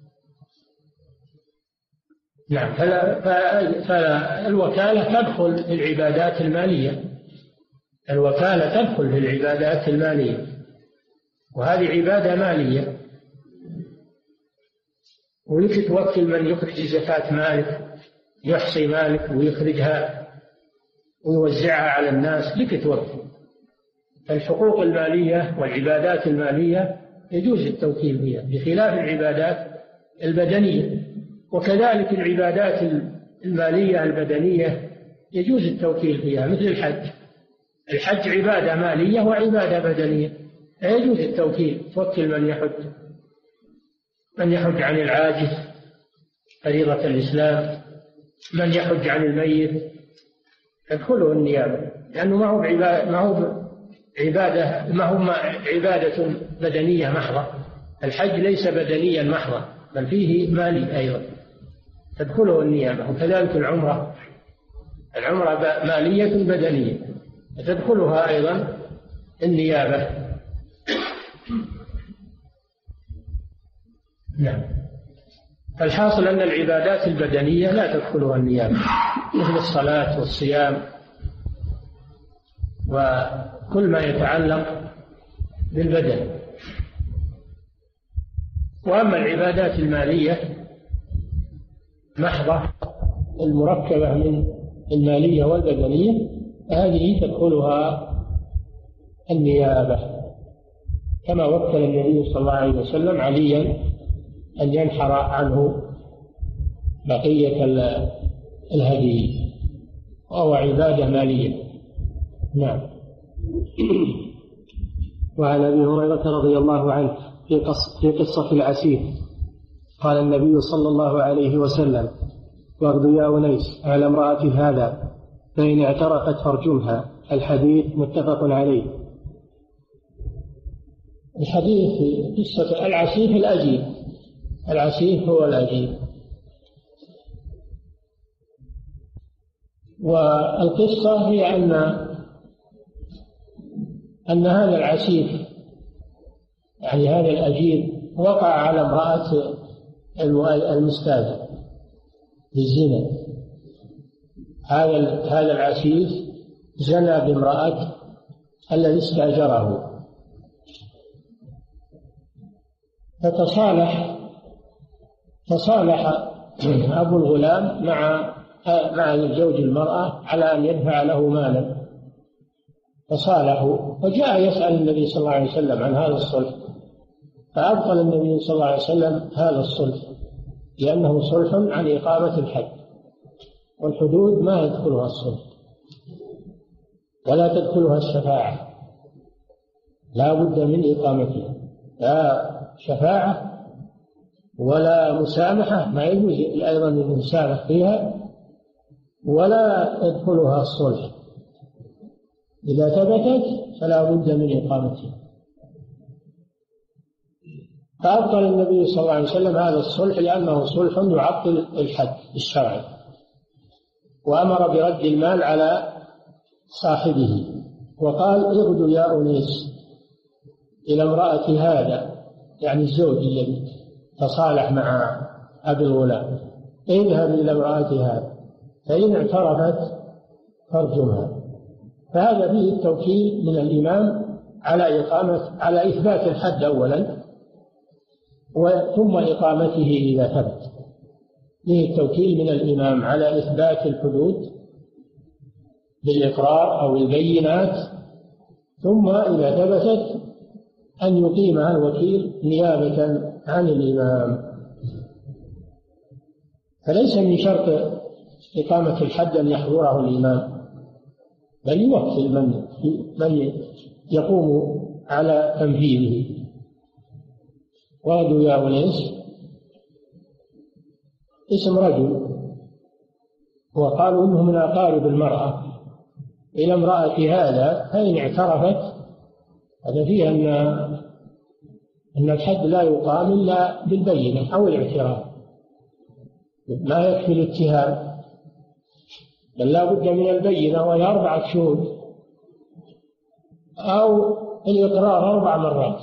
نعم. فالوكالة تدخل في العبادات المالية، الوكالة تدخل في العبادات المالية، وهذه عبادة مالية، ولك توكل من يخرج زكاة مالك، يحصي مالك ويخرجها ويوزعها على الناس، لك توكل. الحقوق المالية والعبادات المالية يجوز التوكيل بها، بخلاف العبادات البدنية. وكذلك العبادات المالية البدنية يجوز التوكيل فيها، مثل الحج. الحج عبادة مالية وعبادة بدنية، يجوز التوكيل، توكل من يحج من يحج عن العاجز فريضة الإسلام، من يحج عن الميت تدخله النيابة، لأنه ما هو عبادة ما هو عبادة ما هو عبادة بدنية محضة. الحج ليس بدنيا محضا، بل فيه مالي أيضا تدخله النيابة. وكذلك العمرة، العمرة مالية بدنية تدخلها أيضا النيابة. نعم. الحاصل أن العبادات البدنية لا تدخلها النيابة، مثل الصلاة والصيام وكل ما يتعلق بالبدن. وأما العبادات المالية محضة المركبة من المالية والبدنية هذه تدخلها النيابة، كما وكل النبي صلى الله عليه وسلم عليا أن ينحر عنه بقية الهدي، وهو عبادة مالية. نعم. وعن أبي هريرة رضي الله عنه في في قصة العسير قال النبي صلى الله عليه وسلم: واغد يا أنيس على امرأة هذا فإن اعترقت فارجمها. الحديث متفق عليه. الحديث في قصة العسير الأجيب، العسير هو الأجيب. والقصة هي أن أن هذا العسيف يعني هذا الأجير وقع على امرأة المستاجر بالزنا. هذا هذا العسيف زنى بامرأة الذي استأجره، فتصالح تصالح أبو الغلام مع مع زوج المرأة على أن يدفع له مالا، فصالحوا، وجاء يسأل النبي صلى الله عليه وسلم عن هذا الصلح، فأبطل النبي صلى الله عليه وسلم هذا الصلح لأنه صلح عن إقامة الحد، والحدود ما يدخلها الصلح ولا تدخلها الشفاعة، لا بد من إقامتها، لا شفاعة ولا مسامحة، ما يجوز أيضا المسامح فيها، ولا يدخلها الصلح. إذا ثبتت فلا بد من إقامتها. فأبطل النبي صلى الله عليه وسلم هذا الصلح لأنه صلح يعطل الحد الشرعي، وأمر برد المال على صاحبه، وقال اغدوا يا أنيس إلى امرأة هذا، يعني الزوج الذي تصالح مع أبي الغلام، اذهب إلى امرأة هذا فإن اعترفت فارجمها. فهذا فيه التوكيل من الإمام على إقامة على إثبات الحد أولا، ثم إقامته إذا ثبت. فيه التوكيل من الإمام على إثبات الحدود بالإقرار أو البينات، ثم إذا ثبتت أن يقيمها الوكيل نيابة عن الإمام. فليس من شرط إقامة الحد أن يحضره الإمام، بل يوكل من من يقوم على تنفيذه. وردوا يا أنيس اسم رجل، وقالوا إنه من أقارب المرأة، إلى امرأة هذا فإن اعترفت، هذا فيه أن أن الحد لا يقام إلا بالبينة أو الاعتراف، ما يكفي الاتهام، بل لا بد من البينة وهي أربعة شهود، أو الإقرار أربع مرات،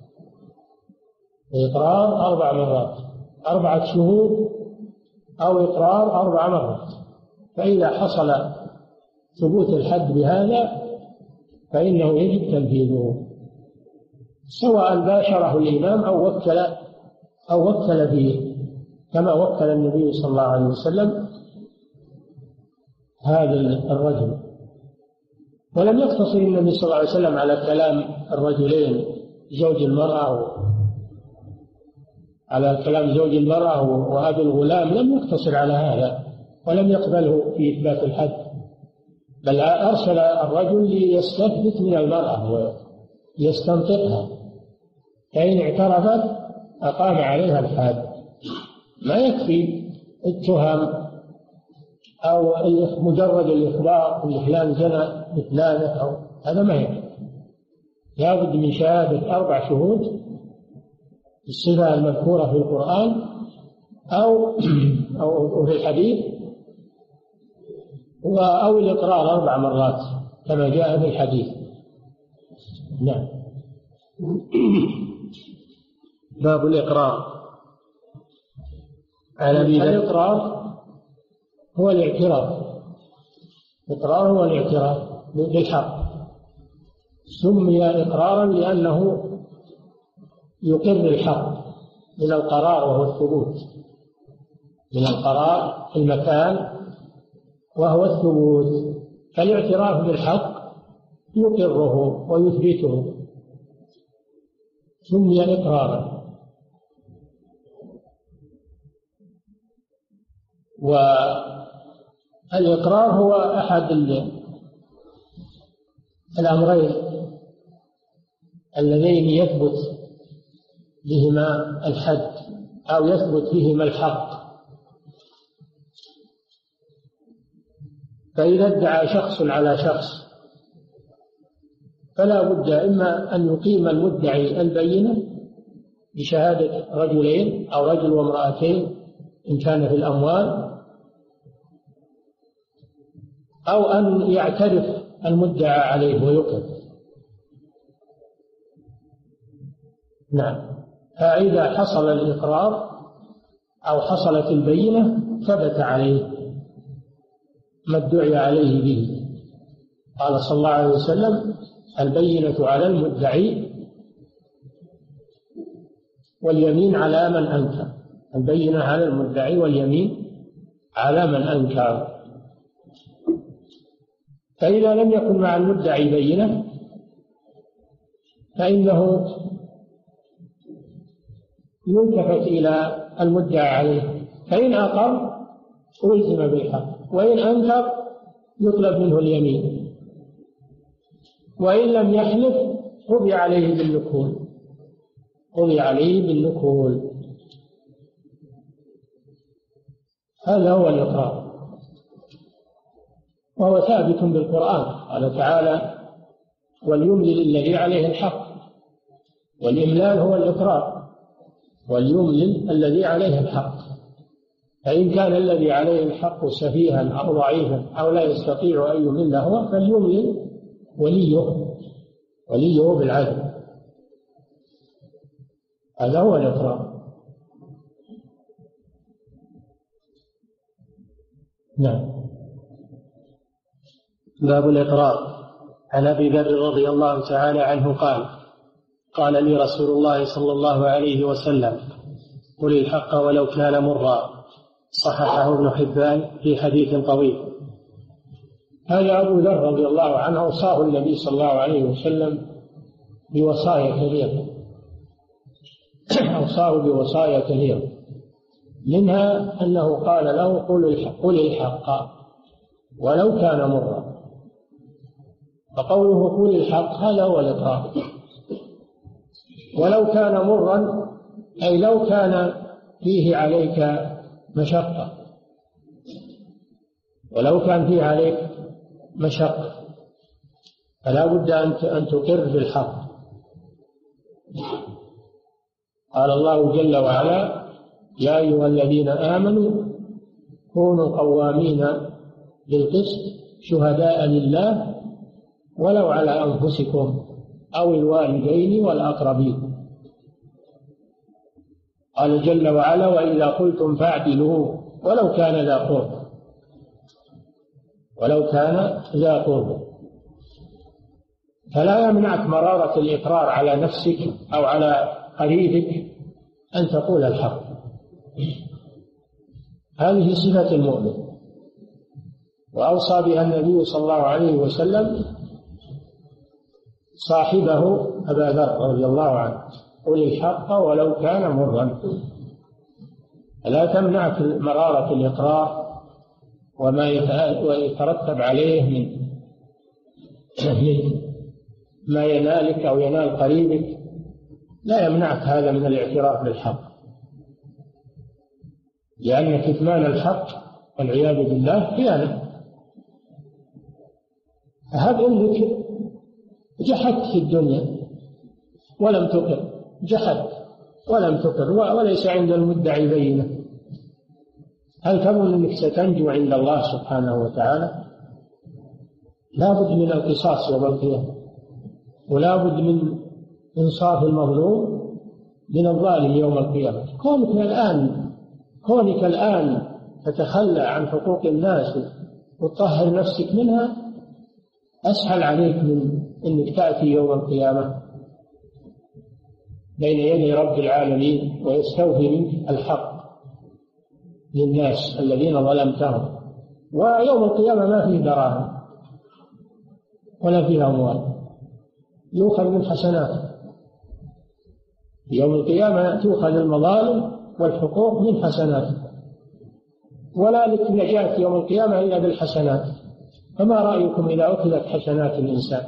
الإقرار أربع مرات، أربعة شهود أو إقرار أربع مرات. فإذا حصل ثبوت الحد بهذا فإنه يجب تنفيذه، سواء باشره الإمام أو وكل أو وكل به، كما وكل النبي صلى الله عليه وسلم هذا الرجل. ولم يقتصر النبي صلى الله عليه وسلم على كلام الرجلين زوج المرأة على كلام زوج المرأة وأبي الغلام، لم يقتصر على هذا ولم يقبله في إثبات الحد، بل أرسل الرجل ليستثبت من المرأة ويستنطقها، فإن اعترفت أقام عليها الحد. ما يكفي التهم أو مجرد الإخبار أن فلان زنى بفلانة، أو هذا ما يكفي، لابد من شهادة أربع شهود الصفة المذكورة في القرآن أو أو في الحديث، أو الإقرار أربع مرات كما جاء في الحديث. نعم. باب الإقرار. الإقرار هو الاعتراف، الإقرار هو الاعتراف بالحق، سمي إقرارا لأنه يقر الحق من القرار وهو الثبوت، من القرار في المكان وهو الثبوت، فالاعتراف بالحق يقره ويثبته، سمي إقرارا. والإقرار هو أحد الأمرين اللذين يثبت بهما الحد أو يثبت بهما الحق. فإذا ادعى شخص على شخص فلا بد إما أن يقيم المدعي البينة بشهادة رجلين أو رجل وامرأتين إن كان في الأموال، أو أن يعترف المدعى عليه ويقر. نعم. فإذا حصل الإقرار أو حصلت البينة ثبت عليه ما ادعي عليه به. قال صلى الله عليه وسلم: البينة على المدعي واليمين على من أنكر. البينة على المدعي واليمين على من أنكر. فإذا لم يكن مع المدعي بينة فإنه يلتفت إلى المدعى عليه، فإن أقر ألزم بالحق، وإن أنكر يطلب منه اليمين، وإن لم يحلف قضي عليه بالنكول قضي عليه بالنكول. هذا هو الإقرار، وهو ثابت بالقرآن. قال تعالى: وليملل الذي عليه الحق. والإملال هو الإقرار، وليملل الذي عليه الحق. فإن كان الذي عليه الحق سفيها أو ضعيفا أو لا يستطيع أن يمل هو فليملل وليه وليه بالعدل. هذا هو الإقرار. نعم. باب الإقرار. عن أبي ذر رضي الله تعالى عنه قال: قال لي رسول الله صلى الله عليه وسلم: قل الحق ولو كان مرا. صححه ابن حبان في حديث طويل. هذا أبو ذر رضي الله عنه أوصاه النبي صلى الله عليه وسلم بوصايا كثيرة أوصاه بوصايا كثيرة، منها أنه قال له: قل الحق, قل الحق ولو كان مرا. فقوله قل الحق هذا هو الإقرار. ولو كان مرا أي لو كان فيه عليك مشقة، ولو كان فيه عليك مشقة فلا بد أن تقر بالحق. قال الله جل وعلا: يا أيها الذين آمنوا كونوا قوامين بالقسط شهداء لله ولو على أنفسكم أو الوالدين والأقربين. قال جل وعلا: وإذا قلتم فاعدلوا ولو كان ذا قربى ولو كان ذا قربى. فلا يمنعك مرارة الإقرار على نفسك أو على قريبك أن تقول الحق. هذه صفة المؤمن، وأوصى بها النبي صلى الله عليه وسلم صاحبه أبا ذر رضي الله عنه: قل الحق ولو كان مرا. لا تمنعك مرارة الإقرار وما يترتب عليه من ما ينالك أو ينال قريبك، لا يمنعك هذا من الاعتراف بالحق، لأن كتمان الحق والعياذ بالله خيانة. فهب أنك جحدت في الدنيا ولم تقر، جحدت ولم تقر وليس عند المدعي بينة، هل تظن أنك ستنجو عند الله سبحانه وتعالى؟ لا بد من القصاص يوم القيامة، ولا بد من إنصاف المظلوم من الظالم يوم القيامة. كونك الآن كونك الآن تتخلى عن حقوق الناس وتطهر نفسك منها أسهل عليك من أنك تأتي يوم القيامة بين يدي رب العالمين ويستوفي منك الحق للناس الذين ظلمتهم. ويوم القيامة ما فيه دراهم ولا فيه أموال، يؤخذ من حسنات. يوم القيامة تؤخذ المظالم والحقوق من حسنات، ولا لك نجاة يوم القيامة إلا بالحسنات. فما رأيكم إذا أخذت حسنات الإنسان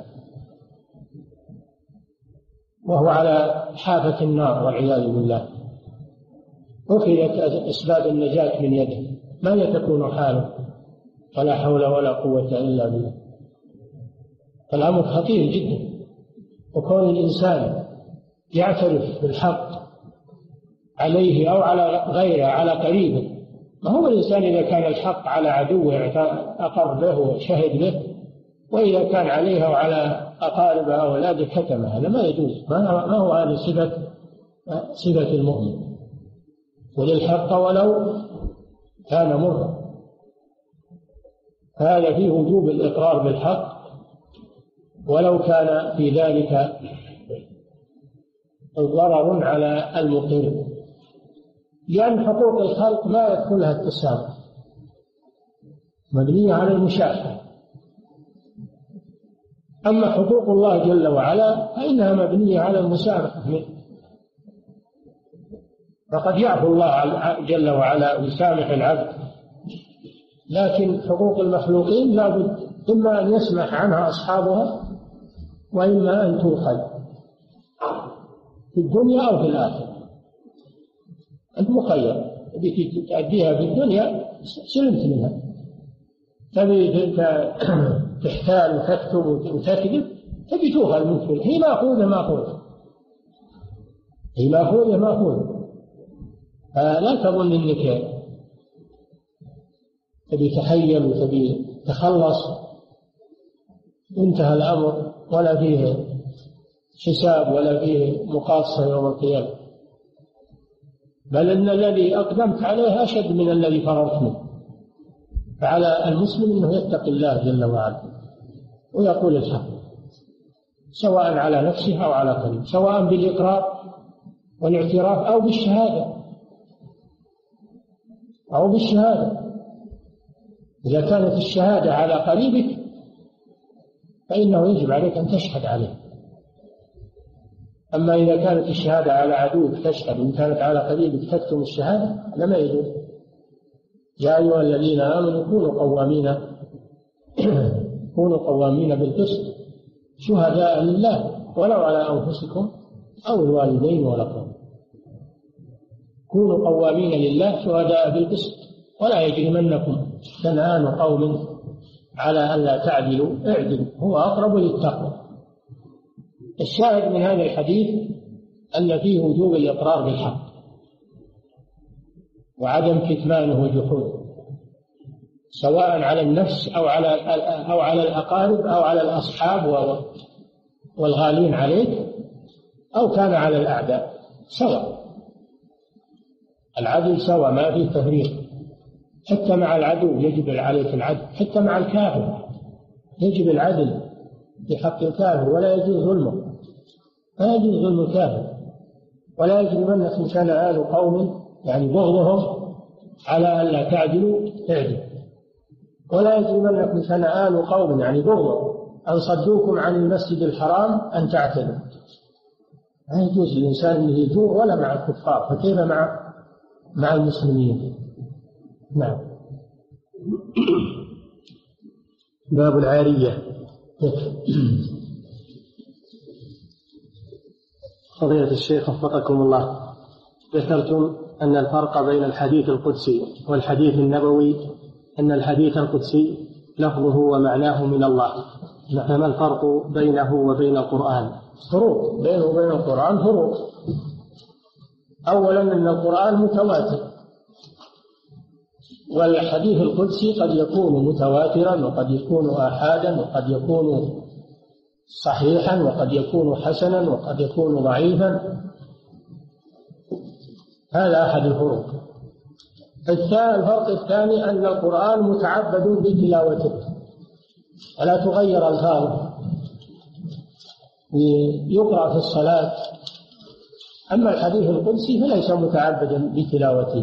وهو على حافة النار والعياذ بالله، أخذت أسباب النجاة من يده، ماذا تكون حاله؟ ولا حول ولا قوة إلا بالله. فالأمر خطير جدا. وكون الإنسان يعترف بالحق عليه أو على غيره، على قريبه، ما هو الإنسان إذا كان الحق على عدوه أقر به وشهد به، وإذا كان عليها وعلى أقاربه أو أولاده كتمه، هذا ما يجوز. ما هو هذه صفة صفة المؤمن. قل الحق ولو كان مرا. هذا فيه وجوب الإقرار بالحق ولو كان في ذلك ضرر على المقر، لأن حقوق الخلق ما يدخلها التسامح، مبنية على المشاحة. أما حقوق الله جل وعلا فإنها مبنية على المسامحة منه، فقد يعفو الله جل وعلا ويسامح العبد، لكن حقوق المخلوقين لا بد إما أن يسمح عنها أصحابها وإما أن تؤخذ في الدنيا أو في الآخرة. أنت مخير، تبي تأديها في الدنيا سلمت منها، تبي تحتال وتكتب وتكذب تبي تؤخذ من كل هي مأخوذة مأخوذة هي مأخوذة مأخوذة. فلا تظن أنك تبي تحيل وتبي تخلص انتهى الأمر ولا فيه حساب ولا فيه مقاصة يوم القيامة، بل إن الذي أقدمت عليه أشد من الذي فررت منه. فعلى المسلم أنه يتقي الله جل وعلا ويقول الحق، سواء على نفسه أو على قريب، سواء بالإقرار والاعتراف أو بالشهادة أو بالشهادة. إذا كانت الشهادة على قريبك فإنه يجب عليك أن تشهد عليه. أما إذا كانت الشهادة على عدوك تشهد، وإن كانت على قريبك تكتم الشهادة، هذا ما يجوز. يا أيها الذين آمنوا كونوا قوامين كونوا قوامين بالقسط شهداء لله ولو على أنفسكم أو الوالدين والأقربين. كونوا قوامين لله شهداء بالقسط ولا يجرمنكم شنآن قوم على ألا تعدلوا اعدلوا هو أقرب للتقوى. الشاهد من هذا الحديث أن فيه وجوب الإقرار بالحق وعدم كتمانه وجحوده، سواء على النفس أو على أو على الأقارب أو على الأصحاب والغالين عليك، أو كان على الأعداء، سواء. العدل سواء، ما فيه تفريق. حتى مع العدو يجب عليك العدل، حتى مع الكافر يجب العدل في حق الكافر، ولا يجوز ظلمه، لا يجوز ظلم الكافر. ولا يجرمنكم شنآن قوم يعني بغضهم على ألا تعدلوا اعدلوا، ولا يجرمنكم شنآن قوم يعني بغضهم أن صدوكم عن المسجد الحرام أن تعتدوا. لا يجوز للإنسان أن يجور ولا مع الكفار، فكيف مع مع المسلمين؟ نعم. باب العارية. فضيلة الشيخ وفقكم الله، ذكرتم أن الفرق بين الحديث القدسي والحديث النبوي أن الحديث القدسي لفظه ومعناه من الله، فما الفرق بينه وبين القرآن؟ فروق بينه وبين القرآن فروق. أولا أن القرآن متواتر، والحديث القدسي قد يكون متواترا وقد يكون آحادا وقد يكون صحيحا وقد يكون حسنا وقد يكون ضعيفا. هذا أحد الفروق. الثاني الفرق الثاني أن القرآن متعبد بتلاوته ولا تغير الفاظه، يقرأ في الصلاة. أما الحديث القدسي فليس متعبدا بتلاوته،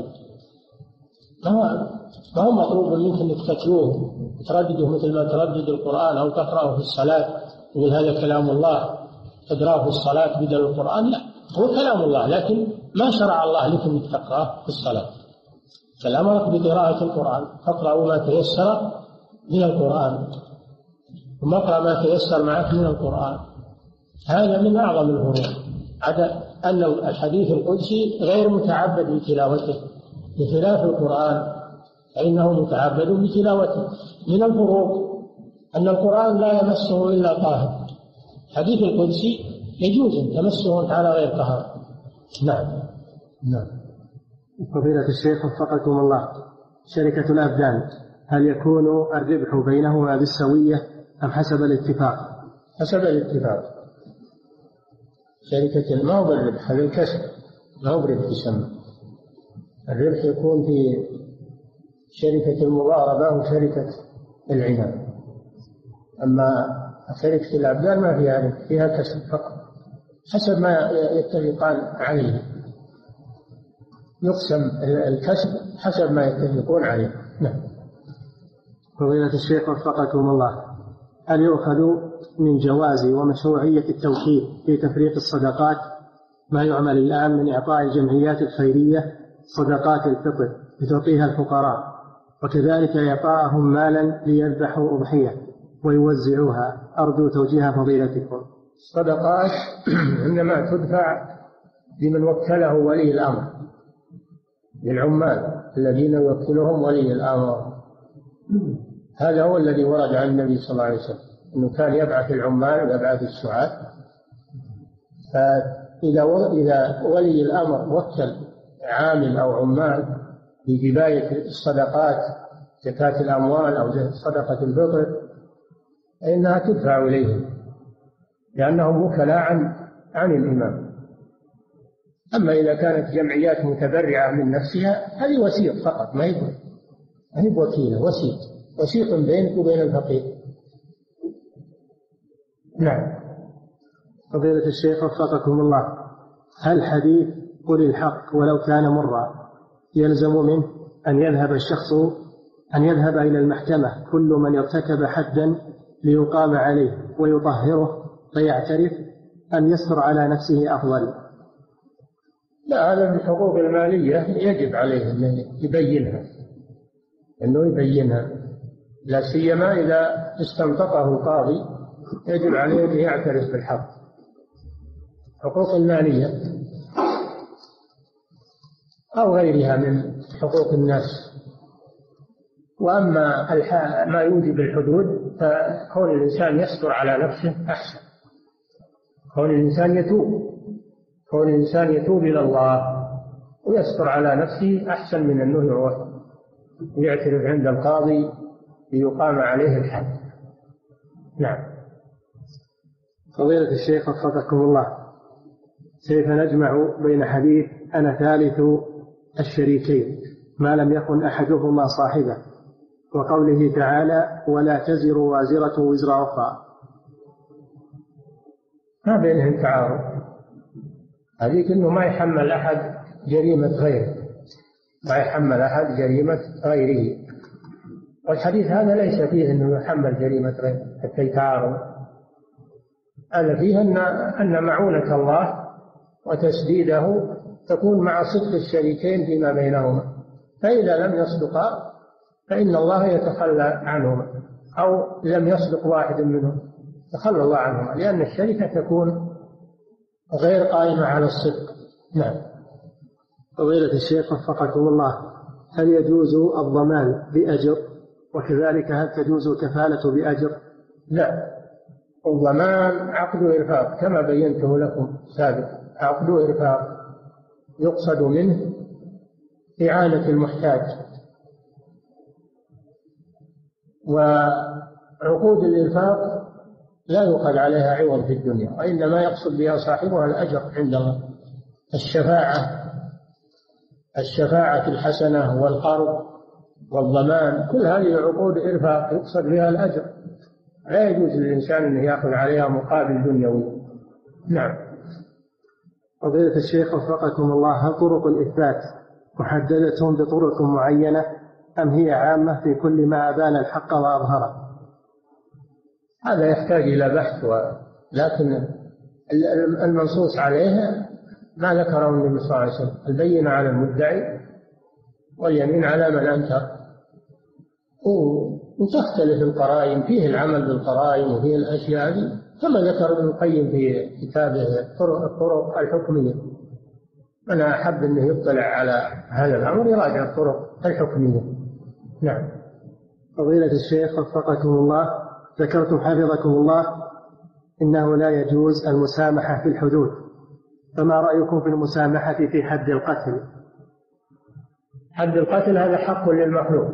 ما هو مطلوب منك أنك تتلوه تردده مثل ما تردد القرآن أو تقرأه في الصلاة يقول هذا كلام الله تقرأه في الصلاة بدل القرآن. لا، هو كلام الله، لكن ما شرع الله لك أنك تقرأه في الصلاة. فالأمرك بقراءة القرآن، فاقرأوا ما تيسر من القرآن، ثم اقرأ ما تيسر معك من القرآن. هذا من أعظم الفروق، عدا أن الحديث القدسي غير متعبد بتلاوته بخلاف القرآن فإنه متعبد بتلاوته. من الفروق أن القرآن لا يمسه إلا طاهر، الحديث القدسي يجوز أن تمسه على غير طهارة. نعم. نعم. فضيلة الشيخ وفقكم الله، شركة الأبدان هل يكون الربح بينهما بالسوية أم حسب الاتفاق؟ حسب الاتفاق. شركة ما هو بالربح، بالكسب. ما هو ربح يسمى. الربح يكون في شركة المضاربة وشركة العنان، أما شركة الأبدان ما فيها ربح، فيها كسب فقط حسب ما يتفقان عليه، يقسم الكسب حسب ما يتفقون عليه. نعم. فضيلة الشيخ وفقكم الله، هل يؤخذ من جواز ومشروعية التوكيل في تفريق الصدقات ما يعمل الآن من إعطاء الجمعيات الخيرية صدقات الفطر لتعطيها الفقراء، وكذلك إعطاءهم مالا ليذبحوا أضحية ويوزعوها؟ أرجو توجيه فضيلتكم. الصدقات إنما تدفع لمن وكله ولي الأمر، للعمال الذين يوكلهم ولي الأمر. هذا هو الذي ورد عن النبي صلى الله عليه وسلم، أنه كان يبعث العمال ويبعث السعاة. فإذا إذا ولي الأمر وكل عامل أو عمال بجباية الصدقات زكاة الأموال أو صدقة الفطر فإنها تدفع إليهم لأنهم وكلاء عن عن الإمام. أما إذا كانت جمعيات متبرعة من نفسها هذه وسيط فقط، ما يبقى هي وكيلة، وسيط وسيط بينك وبين الفقير. نعم. فضيلة الشيخ وفقكم الله، هل حديث قل الحق ولو كان مرا يلزم منه أن يذهب الشخص أن يذهب إلى المحكمة كل من ارتكب حدا ليقام عليه ويطهره فيعترف، أم يستر على نفسه أفضل؟ لا، هذا من الحقوق المالية يجب عليه أن يبينها، أنه يبينها، لا سيما إذا استنطقه القاضي يجب عليه أن يعترف بالحق. حقوق المالية أو غيرها من حقوق الناس. وأما ما يوجب الحدود فكون الإنسان يستر على نفسه أحسن، كون الإنسان يتوب كون الإنسان يتوب إلى الله ويستر على نفسه أحسن من أنه يروح يعترف عند القاضي ليقام عليه الحد. نعم. فضيلة الشيخ وفقكم الله، كيف نجمع بين حديث أنا ثالث الشريكين ما لم يكن أحدهما صاحبه وقوله تعالى ولا تزر وازرة وزر أخرى؟ ما بينهم تعارض، هذيك إنه ما يحمل أحد جريمة غيره، ما يحمل أحد جريمة غيره، والحديث هذا ليس فيه أنه يحمل جريمة غيره حتى يتعارض. هذا فيه أن أن معونة الله وتسديده تكون مع صدق الشريكين فيما بينهما، فإذا لم يصدقا فإن الله يتخلى عنهما، أو لم يصدق واحد منهم تخلى الله عنهما، لأن الشركة تكون غير قائمة على الصدق. نعم. فضيلة الشيخ وفقكم الله، هل يجوز الضمان بأجر، وكذلك هل تجوز الكفالة بأجر؟ لا، الضمان عقد إرفاق كما بينته لكم سابقا، عقد إرفاق يقصد منه إعانة المحتاج، وعقود الإرفاق لا يؤخذ عليها عوض في الدنيا، وإنما يقصد بها صاحبها الأجر عند الله. الشفاعة الشفاعة الحسنة والقرض والضمان كل هذه عقود إرفاق يقصد بها الأجر، لا يجوز للإنسان أن يأخذ عليها مقابل دنيوي. نعم. فضيلة الشيخ وفقكم الله، هل طرق الإثبات محددة بطرق معينة أم هي عامة في كل ما أبان الحق وأظهره؟ هذا يحتاج إلى بحث، لكن المنصوص عليه ما ذكره النبي صلى الله عليه وسلم: البينة على المدعي واليمين على من أنكر. وتختلف القرائن، فيه العمل بالقرائن وفيه الأشياء هذه كما ذكر ابن القيم في كتابه الطرق الحكمية. من أحب أنه يطلع على هذا الأمر يراجع الطرق الحكمية. نعم. فضيلة الشيخ وفقكم الله، ذكرتم حفظكم الله إنه لا يجوز المسامحة في الحدود، فما رأيكم في المسامحة في حد القتل؟ حد القتل هذا حق للمخلوق،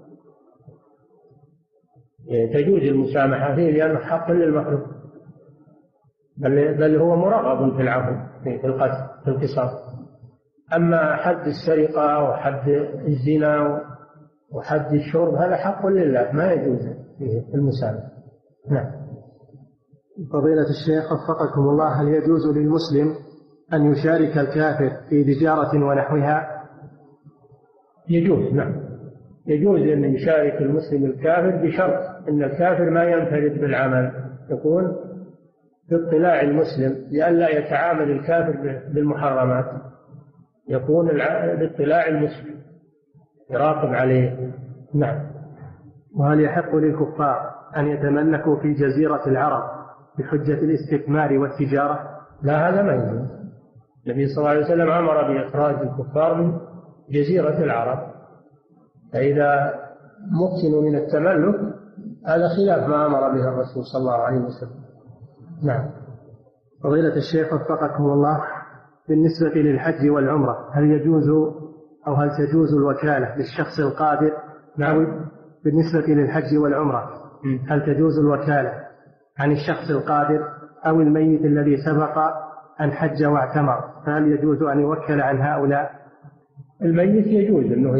تجوز المسامحة فيه لأنه حق للمخلوق، بل, بل هو مرغب في العفو في القتل في القصاص. أما حد السرقة وحد الزنا وحد الشرب هذا حق لله ما يجوز فيه المسامحة. نعم. فضيلة الشيخ وفقكم الله، هل يجوز للمسلم أن يشارك الكافر في تجارة ونحوها؟ يجوز، نعم، يجوز أن يشارك المسلم الكافر بشرط أن الكافر ما ينفرد بالعمل، يكون باطلاع المسلم لئلا يتعامل الكافر بالمحرمات، يكون باطلاع المسلم يراقب عليه. نعم. وهل يحق للكفار أن يتملكوا في جزيرة العرب بحجة الاستثمار والتجارة؟ لا، هذا ما يجوز. النبي صلى الله عليه وسلم أمر بإخراج الكفار من جزيرة العرب، فإذا مكنوا من التملك هذا خلاف ما أمر به الرسول صلى الله عليه وسلم. نعم. فضيلة الشيخ وفقكم الله، بالنسبة للحج والعمرة هل يجوز أو هل تجوز الوكالة للشخص القادر؟ نعم. بالنسبة للحج والعمرة هل تجوز الوكالة عن الشخص القادر أو الميت الذي سبق أن حج واعتمر، فهل يجوز أن يوكل عن هؤلاء؟ الميت يجوز أنه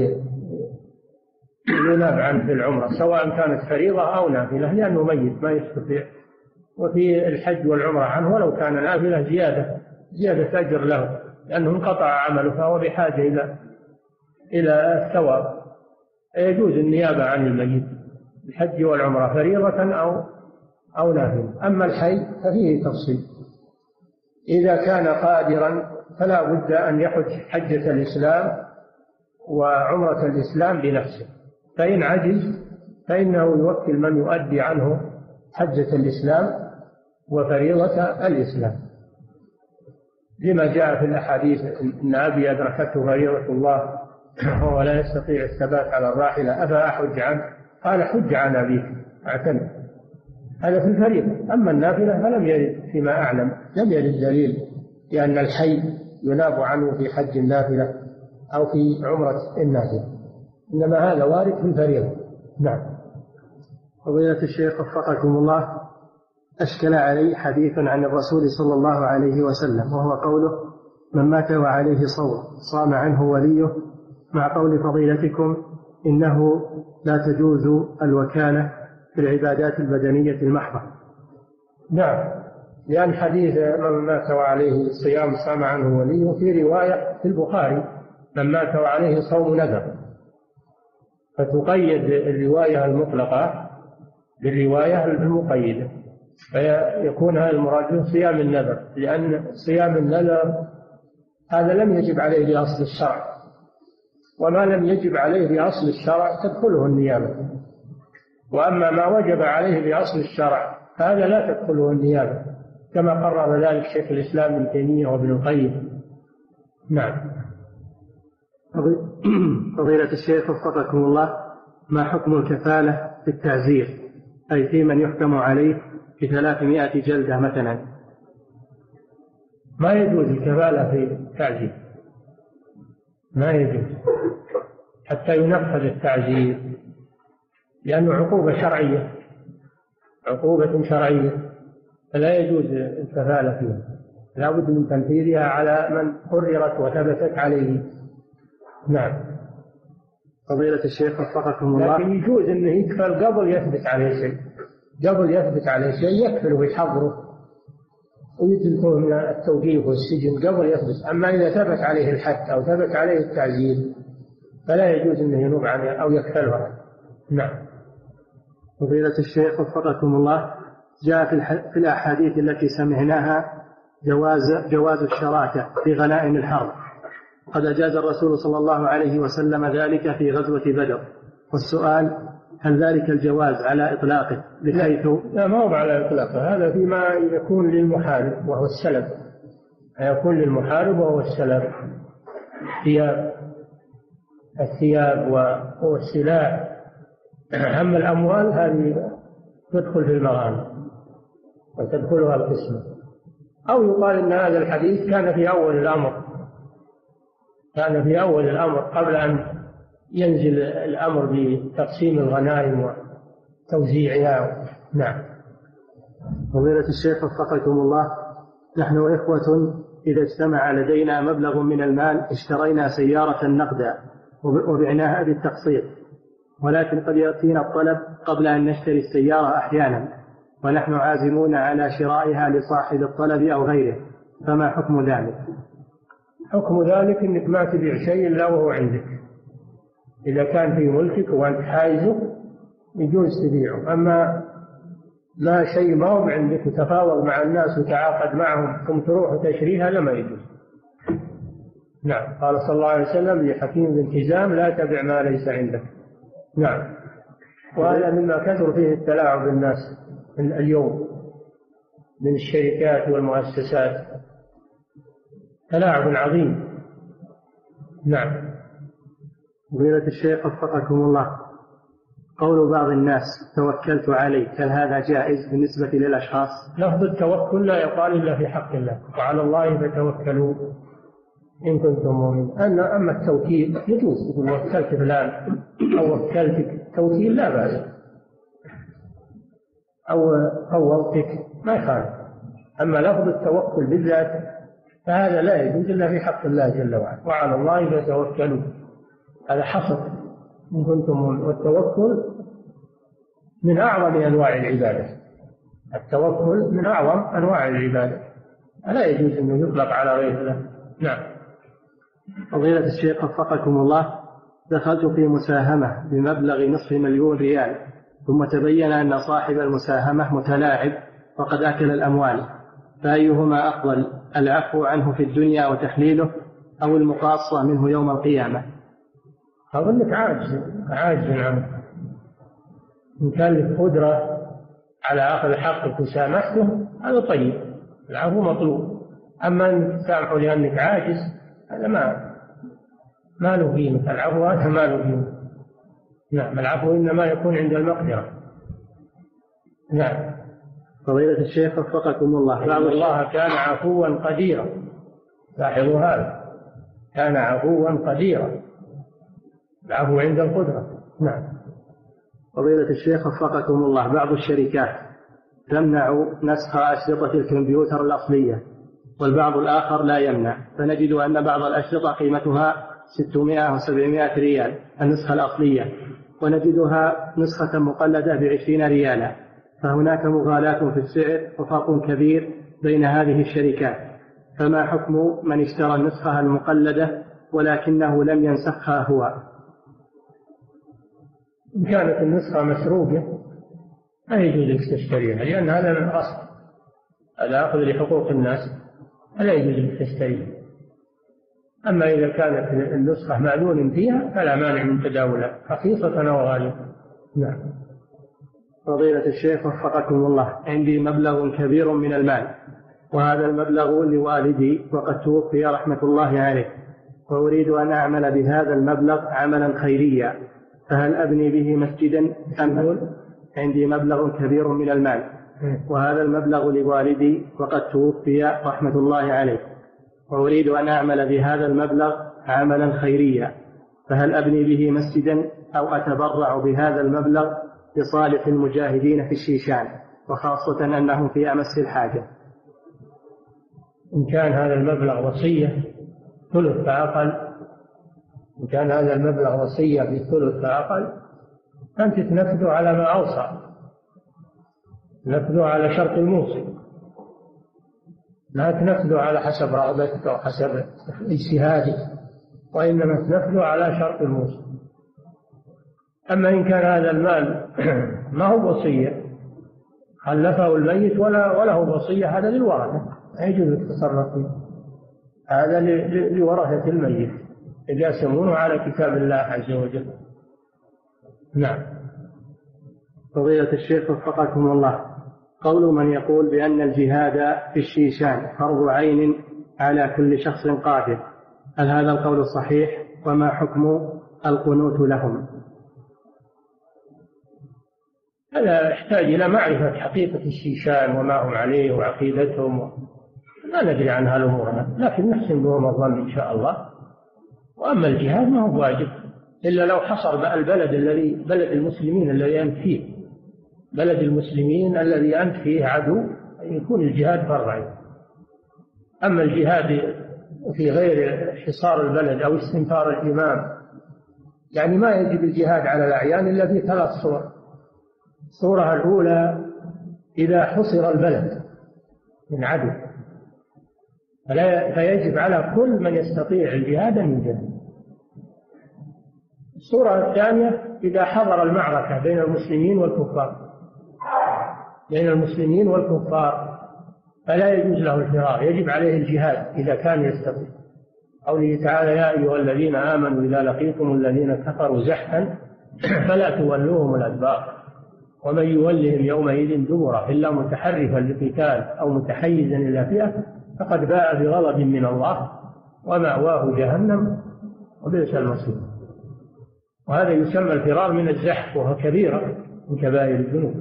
يناب عنه في العمرة سواء كانت فريضة أو نافلة، لأنه ميت ما يستطيع. وفي الحج والعمرة عنه ولو كان نافلة زيادة زيادة أجر له، لأنه انقطع عمله فهو بحاجة إلى إلى الثواب. يجوز النيابة عن الميت الحج والعمرة فريضة أو أو نافلة. أما الحي ففيه تفصيل، إذا كان قادرا فلا بد أن يحج حجة الإسلام وعمرة الإسلام بنفسه، فإن عجز فإنه يوكل من يؤدي عنه حجة الإسلام وفريضة الإسلام، لما جاء في الأحاديث إن أبي أدركته فريضة الله وهو لا يستطيع الثبات على الراحلة أفأحج عنه؟ قال حج عن أبيك اعتمد. هذا في الفريضة. أما النافلة فلم يرد فيما أعلم، لم يرد دليل لأن الحي يناب عنه في حج النافلة أو في عمرة النافلة، إنما هذا وارد في الفريضة. نعم. فضيلة الشيخ وفقكم الله، أشكل علي حديث عن الرسول صلى الله عليه وسلم وهو قوله من مات وعليه صوم صام عنه وليه، مع قول فضيلتكم إنه لا تجوز الوكالة في العبادات البدنية المحضة. نعم، لأن حديث من مات وعليه صيام صام عنه وليه في رواية في البخاري من مات وعليه صوم نذر، فتقيد الرواية المطلقة بالرواية المقيدة، فيكون هذا المراد صيام النذر، لأن صيام النذر هذا لم يجب عليه بأصل الشرع، وما لم يجب عليه بأصل الشرع تدخله النيابة، وأما ما وجب عليه بأصل الشرع هذا لا تدخله النيابة، كما قرر ذلك شيخ الإسلام ابن تيمية وابن القيم. نعم. فضيلة الشيخ وفقكم الله، ما حكم الكفالة في التعزير، أي في من يحكم عليه بثلاثمائة جلدة مثلا؟ ما يجوز الكفالة في التعزير، ما يجوز حتى ينفذ التعزير، لأنه عقوبة شرعية، عقوبة شرعية، فلا يجوز الكفالة فيها، لا بد من تنفيذها على من قررت وثبتت عليه. نعم. فضيلة الشيخ وفقكم الله، لكن يجوز أنه يكفل قبل يثبت عليه شيء، قبل يثبت عليه شيء يكفله ويحضره ويدلكه من التوقيف والسجن قبل يثبت. أما إذا ثبت عليه الحد أو ثبت عليه التعزير فلا يجوز أنه ينوب عنه أو يكفلها. نعم. فضيلة الشيخ وفقكم الله، جاء في, في الأحاديث التي سمعناها جواز, جواز الشراكة في غنائم الحرب، قد أجاز الرسول صلى الله عليه وسلم ذلك في غزوة بدر، والسؤال هل ذلك الجواز على إطلاقه بحيث؟ لا، ما هو على إطلاقه، هذا فيما يكون للمحارب وهو السلب، يكون للمحارب وهو السلب، الثياب الثياب والسلاح. أما الأموال هذه تدخل في المغانم وتدخلها القسمة. أو يقال إن هذا الحديث كان في أول الأمر، كان في أول الأمر قبل أن ينزل الأمر بتقسيم الغنائم وتوزيعها. نعم. فضيلة الشيخ وفقكم الله، نحن إخوة إذا اجتمع لدينا مبلغ من المال اشترينا سيارة نقدا وبعناها بالتقسيط، ولكن قد يأتينا الطلب قبل أن نشتري السيارة أحيانا ونحن عازمون على شرائها لصاحب الطلب أو غيره، فما حكم ذلك؟ حكم ذلك أنك ما تبيع شيء إلا وهو عندك. إذا كان في ملكك وأنت حايزه يجوز تبيعه، أما ما شيء ما هو عندك وتفاوض مع الناس وتعاقد معهم ثم تروح وتشريها لما يجوز. نعم، قال صلى الله عليه وسلم لحكيم بن حزام: لا تبع ما ليس عندك. نعم. وهذا مما كثر فيه التلاعب بالناس اليوم من الشركات والمؤسسات، تلاعب عظيم. نعم. فضيلة الشيخ وفقكم الله، قول بعض الناس توكلت عليك، هل هذا جائز بالنسبة للأشخاص؟ لفظ التوكل لا يقال إلا في حق الله، وعلى الله فتوكلوا إن كنتم مؤمنين. أما التوكيل يجوز، يقول وكلت فلان أو وكلتك، توكيل لا بأس، أو فوضتك ما يخالف. أما لفظ التوكل بالذات فهذا لا يجوز إلا في حق الله جل وعلا، وعلى الله فتوكلوا، هذا حصر إن كنتم مؤمنين. والتوكل من أعظم أنواع العبادة، التوكل من أعظم أنواع العبادة، لا يجوز أنه يطلق على غير الله. نعم. فضيلة الشيخ وفقكم الله، دخلت في مساهمة بمبلغ نصف مليون ريال، ثم تبين أن صاحب المساهمة متلاعب وقد أكل الأموال، فأيهما أفضل، العفو عنه في الدنيا وتحليله أو المقاصة منه يوم القيامة؟ أظنك عاجز عاجز عنه. إن كان لك قدرة على أخذ حقك وسامحته هذا طيب، العفو مطلوب. أما أن تسامحه لأنك عاجز هذا ما ما له قيمة، العفو هذا ما له قيمة. نعم، العفو إنما يكون عند المقدرة. نعم. فضيلة الشيخ وفقكم الله، بعض الله كان عفوا قديرا، لاحظوا هذا، كان عفوا قديرا، العفو عند القدرة. نعم. فضيلة الشيخ وفقكم الله، بعض الشركات تمنع نسخ أشرطة الكمبيوتر الأصلية والبعض الآخر لا يمنع، فنجد أن بعض الأشرطة قيمتها ستمائة وسبعمائة ريال النسخة الأصلية، ونجدها نسخة مقلدة بعشرين ريالا، فهناك مغالاة في السعر وفرق كبير بين هذه الشركات، فما حكم من اشترى النسخة المقلدة ولكنه لم ينسخها هو؟ إن كانت النسخة مسروقة لا يجوز لك تشتريها، لأن هذا من الأصل، هذا أخذ لحقوق الناس، لا يجوز لك تشتريها. أما إذا كانت النسخة مأذون فيها فلا مانع من تداولها رخيصة أو غالية. نعم. فضيلة الشيخ وفقكم الله، عندي مبلغ كبير من المال، وهذا المبلغ لوالدي وقد توفي رحمة الله عليه، وأريد أن أعمل بهذا المبلغ عملا خيريا، فهل أبني به مسجدا أم؟ عندي مبلغ كبير من المال وهذا المبلغ لوالدي وقد توفي رحمة الله عليه، وأريد أن أعمل بهذا المبلغ عملا خيريا، فهل أبني به مسجدا أو أتبرع بهذا المبلغ لصالح المجاهدين في الشيشان، وخاصة أنهم في أمس الحاجة؟ إن كان هذا المبلغ وصية ثلث فأقل، إن كان هذا المبلغ وصية بثلث فأقل أنت تنفذه على ما أوصى، تنفذه على شرط الموصي، لا تنفذه على حسب رغبتك أو حسب اجتهادك، وإنما تنفذه على شرط الموصي. أما إن كان هذا المال ما هو وصية، خلفه الميت ولا وله وصية، هذا للورثة لا يجوز التصرف فيه، هذا لورثة الميت يقاسمونه على كتاب الله عز وجل. نعم. فضيلة الشيخ وفقكم الله، قول من يقول بأن الجهاد في الشيشان فرض عين على كل شخص قادر، هل هذا القول صحيح؟ وما حكم القنوت لهم؟ هذا يحتاج إلى معرفة حقيقة الشيشان وما هم عليه وعقيدتهم، لا ندري عن هالأمور، لكن نحسن بهم الظن إن شاء الله. وأما الجهاد ما هو واجب إلا لو حصر البلد الذي بلد المسلمين الذي أنت فيه، بلد المسلمين الذي أنت فيه عدو، يكون الجهاد فرض عين. أما الجهاد في غير حصار البلد أو استنفار الإمام، يعني ما يجب الجهاد على الأعيان إلا في ثلاث صور. الصورة الأولى إذا حصر البلد من عدو فلا فيجب على كل من يستطيع الجهاد أن يجاهد. الصورة الثانية إذا حضر المعركة بين المسلمين والكفار بين المسلمين والكفار فلا يجوز له الفرار، يجب عليه الجهاد إذا كان يستطيع. قوله تعالى: يا أيها الذين آمنوا إذا لقيتم الذين كفروا زحفا فلا تولوهم الأدبار ومن يولهم يومئذ دبره إلا متحرفا لقتال أو متحيزا إلى فئة فقد باء بغضب من الله ومأواه جهنم وبئس المصير. وهذا يسمى الفرار من الزحف، وهو كبيرة من كبائر الذنوب.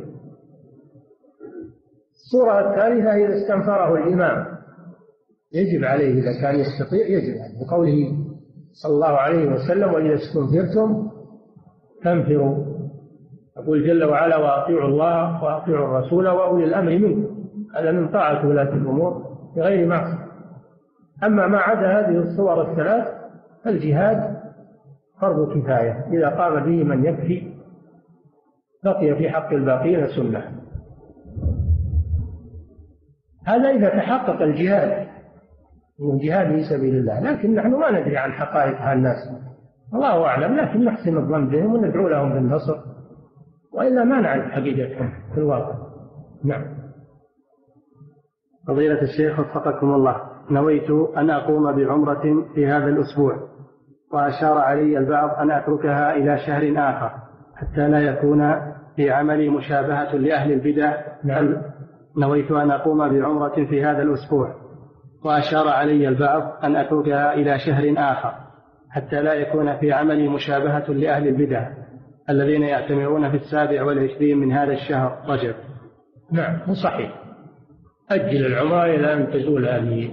الصورة الثالثة إذا استنفره الإمام يجب عليه إذا كان يستطيع يجب عليه، بقوله صلى الله عليه وسلم: وإذا استنفرتم فانفروا. يقول جل وعلا: وأطيعوا الله وأطيعوا الرسول وأولي الأمر منكم. هذا من طاعة ولاة الأمور بغير معصية. أما ما عدا هذه الصور الثلاث فالجهاد فرض كفاية، إذا قام به من يكفي بقي في حق الباقين سنة. هذا إذا تحقق الجهاد من جهاد في سبيل الله، لكن نحن ما ندري عن حقائق هالناس، الله أعلم، لكن نحسن الظن بهم وندعو لهم بالنصر، وإلا ما نعرف حقيقتهم في الواقع. نعم. فضيلة الشيخ وفقكم الله، نويت أن أقوم بعمرة في هذا الأسبوع، وأشار علي البعض أن أتركها إلى شهر آخر حتى لا يكون في عملي مشابهة لأهل البدع. نعم. نويت أن أقوم بعمرة في هذا الأسبوع، وأشار علي البعض أن أتركها إلى شهر آخر حتى لا يكون في عملي مشابهة لأهل البدع الذين يعتمرون في السابع والعشرين من هذا الشهر رجب. نعم صحيح، أجل العمرة إلى أن تزول هذه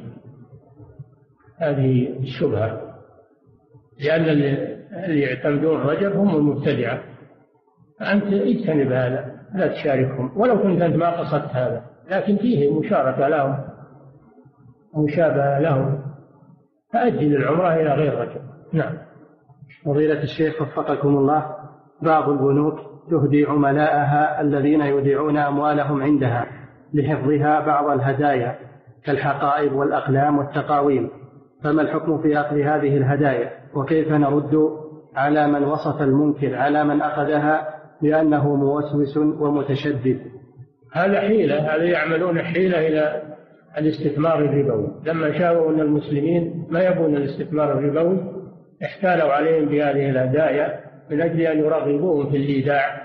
هذه الشبهة، لأن اللي يعتمدون رجب هم المبتدعة، فأنت اجتنب هذا، لا تشاركهم ولو كنت أنت ما قصدت هذا، لكن فيه مشاركة لهم مشابهة لهم، فأجل العمرة إلى غير رجب. نعم. فضيلة الشيخ وفقكم الله، بعض البنوك تهدي عملاءها الذين يودعون أموالهم عندها لحفظها بعض الهدايا كالحقائب والأقلام والتقاويم، فما الحكم في أخذ هذه الهدايا، وكيف نرد على من وصف المنكر على من أخذها بأنه موسوس ومتشدد؟ هذا حيلة، هذا يعملون حيلة إلى الاستثمار الربوي. لما شافوا أن المسلمين ما يبون الاستثمار الربوي احتالوا عليهم بهذه الهدايا من أجل أن يرغبوهم في الإيداع،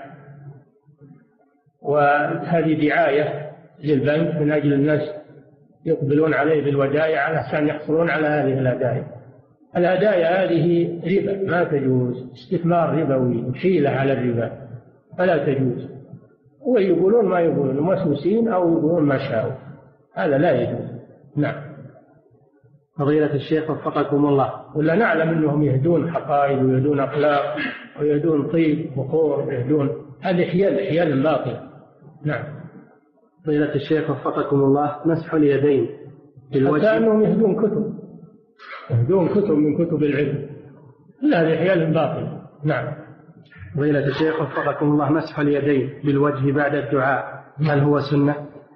وهذه دعاية للبنك من أجل الناس يقبلون عليه بالودائع علشان يحصلون على هذه الهدايا. الهدايا هذه ربا ما تجوز، استثمار ربوي وحيلة على الربا فلا تجوز، ويقولون ما يقولون موسوسين أو يقولون ما شاءوا، هذا لا يجوز. نعم. فضيلة الشيخ وفقكم الله، ولا نعلم أنهم يهدون حقائب ويهدون أخلاق ويهدون طيب بخور ويهدون، هذه حيل حيل باطلة. نعم. فضيلة الشيخ وفقكم الله، مسح اليدين بالوجه، حتى أنهم يهدون كتب يهدون كتب من كتب العلم، هذه حيل باطلة. نعم. فضيلة الشيخ وفقكم الله، مسح اليدين بالوجه بعد الدعاء هل هو سنة؟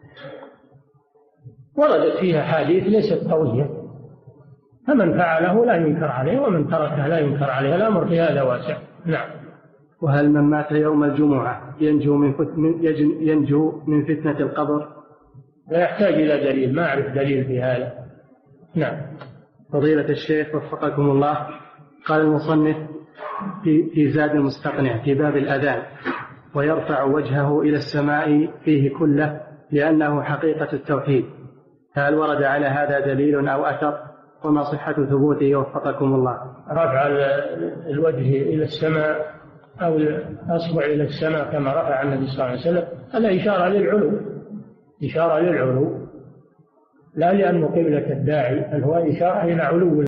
وردت فيها حديث ليست قوية، فمن فعله لا ينكر عليه ومن تركه لا ينكر عليه، الأمر في هذا واسع. نعم. وهل من مات يوم الجمعة ينجو من ينجو من فتنة القبر؟ لا يحتاج إلى دليل، ما أعرف دليل في هذا. نعم. فضيلة الشيخ وفقكم الله، قال المصنف في في زاد المستقنع في باب الأذان: ويرفع وجهه إلى السماء فيه كله لأنه حقيقة التوحيد، هل ورد على هذا دليل أو أثر؟ وما صحة ثبوته وفقكم الله؟ رفع الوجه إلى السماء أو الأصبع إلى السماء كما رفع النبي صلى الله عليه وسلم هذا إشارة للعلو، إشارة للعلو لا لأنه قبلة الداعي، بل هو إشارة إلى علو